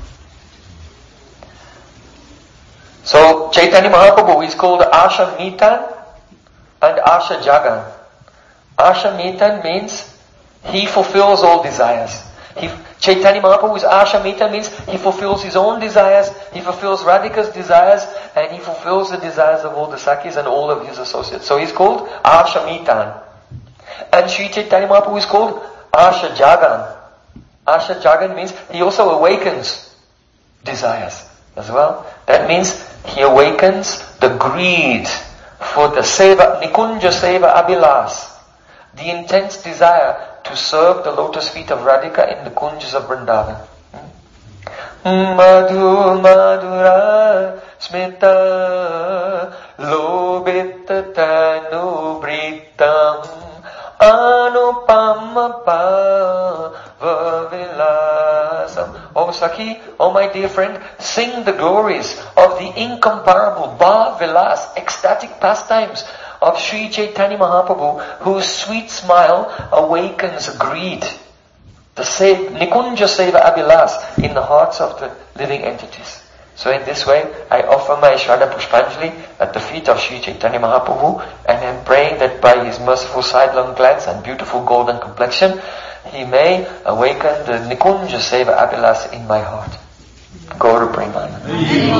So Chaitanya Mahaprabhu is called Asha Mitan and Asha Jagan. Asha Mitan means he fulfills all desires. Chaitanya Mahaprabhu is Asha Mitan means he fulfills his own desires, he fulfills Radhika's desires, and he fulfills the desires of all the Sakhis and all of his associates. So he's called Asha Mitan. And Sri Chaitanya Mahaprabhu is called Asha Jagan. Asha Jagan means he also awakens desires as well. That means he awakens the greed for the seva, Nikunja seva abhilas, the intense desire to serve the lotus feet of Radhika in the kunjas of Vrindavan. Madhu Madhura Smita Lobita Tanubritam Anupama Vilasam. Oh Sakhi, oh my dear friend, sing the glories of the incomparable Bha Vilas, ecstatic pastimes of Sri Chaitanya Mahaprabhu, whose sweet smile awakens greed. The Nikunja Seva Abhilas in the hearts of the living entities. So in this way, I offer my Shraddha Pushpanjali at the feet of Sri Chaitanya Mahaprabhu, and I am praying that by his merciful sidelong glance and beautiful golden complexion, he may awaken the Nikunja Seva Abhilas in my heart. Gaura Premana. Can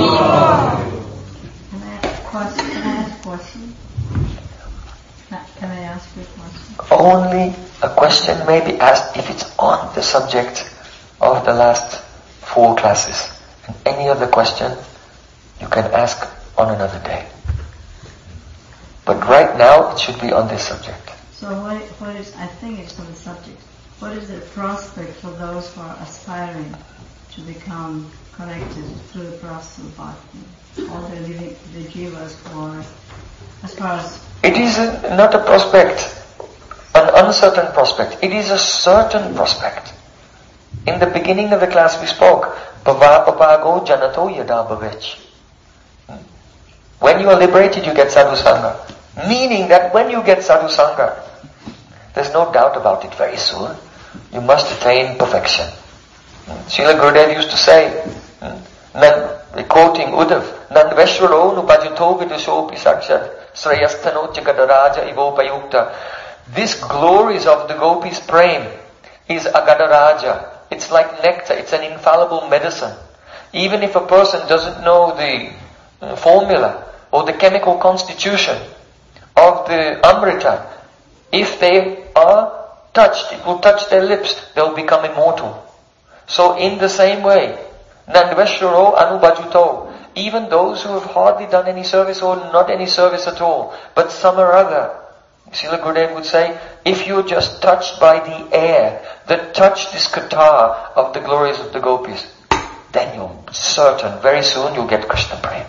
I ask a question? Can I ask you a question? Only a question may be asked if it's on the subject of the last 4 classes. And any other question you can ask on another day. But right now it should be on this subject. So what is, I think it's on the subject, what is the prospect for those who are aspiring to become connected through the process of bhakti? All the jivas who are, as far as... It is not a prospect, an uncertain prospect. It is a certain prospect. In the beginning of the class we spoke, Pavapago Janato Yada Bhavech. When you are liberated, you get sadhu sangha. Meaning that when you get sadhu sangha, there's no doubt about it, very soon you must attain perfection. Srila Gurudev used to say, quoting Uddhav, Nandveshwaro nupajato vidushopi sakshat srayasthano jagadaraja ivopayukta. This glories of the gopis' prem is agadaraja. It's like nectar, it's an infallible medicine. Even if a person doesn't know the formula or the chemical constitution of the amrita, if they are touched, it will touch their lips, they'll become immortal. So in the same way, Nandveshwaro Anubhajuto, even those who have hardly done any service or not any service at all, but samaraga, Srila Gurudev would say, if you're just touched by the air that touched this katar of the glories of the gopis, then you're certain, very soon you'll get Krishna Prem.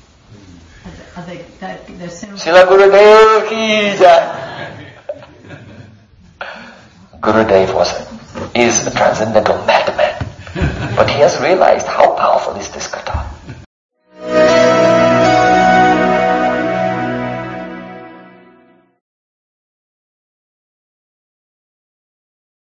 Srila Gurudev ki jai. Gurudev is a transcendental madman, but he has realized how powerful is this katar.